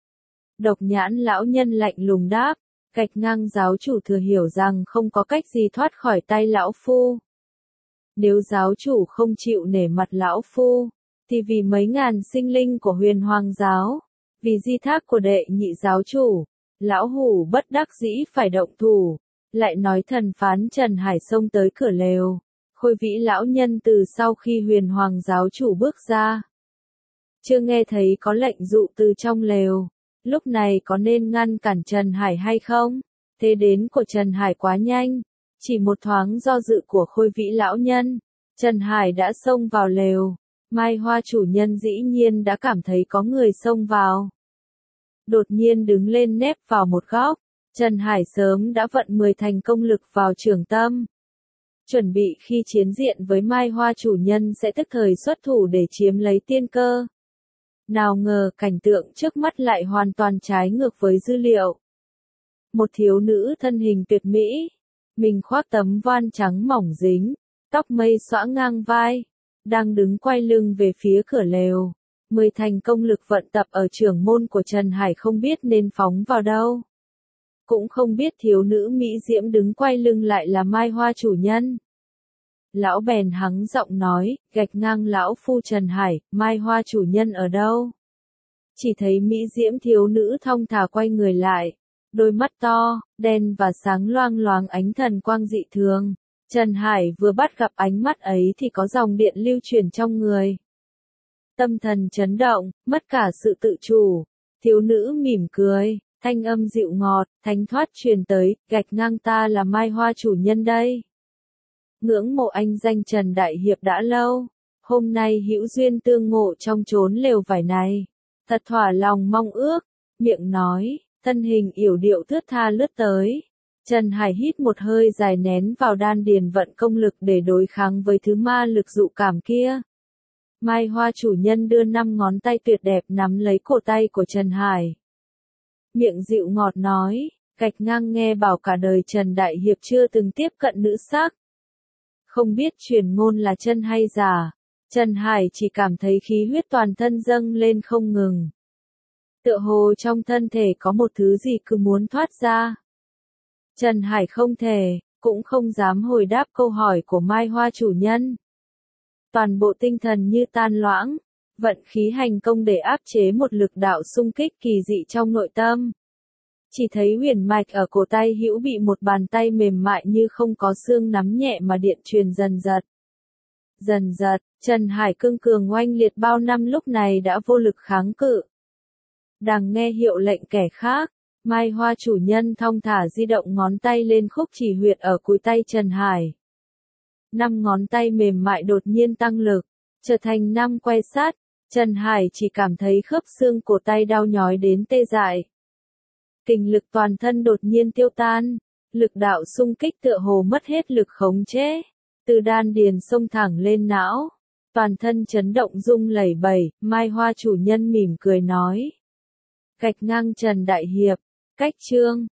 Độc Nhãn lão nhân lạnh lùng đáp, gạch ngang giáo chủ thừa hiểu rằng không có cách gì thoát khỏi tay lão phu. Nếu giáo chủ không chịu nể mặt lão phu, thì vì mấy ngàn sinh linh của Huyền Hoàng giáo, vì di thác của đệ nhị giáo chủ, lão hủ bất đắc dĩ phải động thủ. Lại nói thần phán Trần Hải xông tới cửa lều. Khôi vĩ lão nhân từ sau khi Huyền Hoàng giáo chủ bước ra, chưa nghe thấy có lệnh dụ từ trong lều. Lúc này có nên ngăn cản Trần Hải hay không? Thế đến của Trần Hải quá nhanh. Chỉ một thoáng do dự của khôi vĩ lão nhân, Trần Hải đã xông vào lều. Mai Hoa chủ nhân dĩ nhiên đã cảm thấy có người xông vào. Đột nhiên đứng lên nép vào một góc. Trần Hải sớm đã vận 10 thành công lực vào trường tâm. Chuẩn bị khi chiến diện với Mai Hoa chủ nhân sẽ tức thời xuất thủ để chiếm lấy tiên cơ. Nào ngờ cảnh tượng trước mắt lại hoàn toàn trái ngược với dữ liệu. Một thiếu nữ thân hình tuyệt mỹ, mình khoác tấm voan trắng mỏng dính, tóc mây xõa ngang vai, đang đứng quay lưng về phía cửa lều. 10 thành công lực vận tập ở trưởng môn của Trần Hải không biết nên phóng vào đâu. Cũng không biết thiếu nữ mỹ diễm đứng quay lưng lại là Mai Hoa chủ nhân. Lão bèn hắng giọng nói, gạch ngang lão phu Trần Hải, Mai Hoa chủ nhân ở đâu? Chỉ thấy mỹ diễm thiếu nữ thong thả quay người lại, đôi mắt to, đen và sáng loang loáng ánh thần quang dị thường. Trần Hải vừa bắt gặp ánh mắt ấy thì có dòng điện lưu chuyển trong người. Tâm thần chấn động, mất cả sự tự chủ. Thiếu nữ mỉm cười, thanh âm dịu ngọt, thánh thoát truyền tới, gạch ngang ta là Mai Hoa chủ nhân đây. Ngưỡng mộ anh danh Trần Đại Hiệp đã lâu, hôm nay hữu duyên tương ngộ trong chốn lều vải này. Thật thỏa lòng mong ước, miệng nói, thân hình yểu điệu thướt tha lướt tới. Trần Hải hít một hơi dài nén vào đan điền vận công lực để đối kháng với thứ ma lực dụ cảm kia. Mai Hoa chủ nhân đưa 5 ngón tay tuyệt đẹp nắm lấy cổ tay của Trần Hải. Miệng dịu ngọt nói, gạch ngang nghe bảo cả đời Trần Đại Hiệp chưa từng tiếp cận nữ sắc. Không biết truyền ngôn là chân hay giả, Trần Hải chỉ cảm thấy khí huyết toàn thân dâng lên không ngừng. Tựa hồ trong thân thể có một thứ gì cứ muốn thoát ra. Trần Hải không thể, cũng không dám hồi đáp câu hỏi của Mai Hoa chủ nhân. Toàn bộ tinh thần như tan loãng, vận khí hành công để áp chế một lực đạo xung kích kỳ dị trong nội tâm. Chỉ thấy huyền mạch ở cổ tay hữu bị một bàn tay mềm mại như không có xương nắm nhẹ mà điện truyền dần dật. Dần dật, Trần Hải cương cường oanh liệt bao năm lúc này đã vô lực kháng cự. Đang nghe hiệu lệnh kẻ khác, Mai Hoa chủ nhân thong thả di động ngón tay lên khúc chỉ huyệt ở cùi tay Trần Hải. 5 ngón tay mềm mại đột nhiên tăng lực, trở thành 5 quay sát, Trần Hải chỉ cảm thấy khớp xương cổ tay đau nhói đến tê dại. Kình lực toàn thân đột nhiên tiêu tan, lực đạo xung kích tựa hồ mất hết lực khống chế, từ đan điền xông thẳng lên não, toàn thân chấn động rung lẩy bẩy. Mai Hoa chủ nhân mỉm cười nói. Gạch ngang Trần Đại Hiệp, cách chương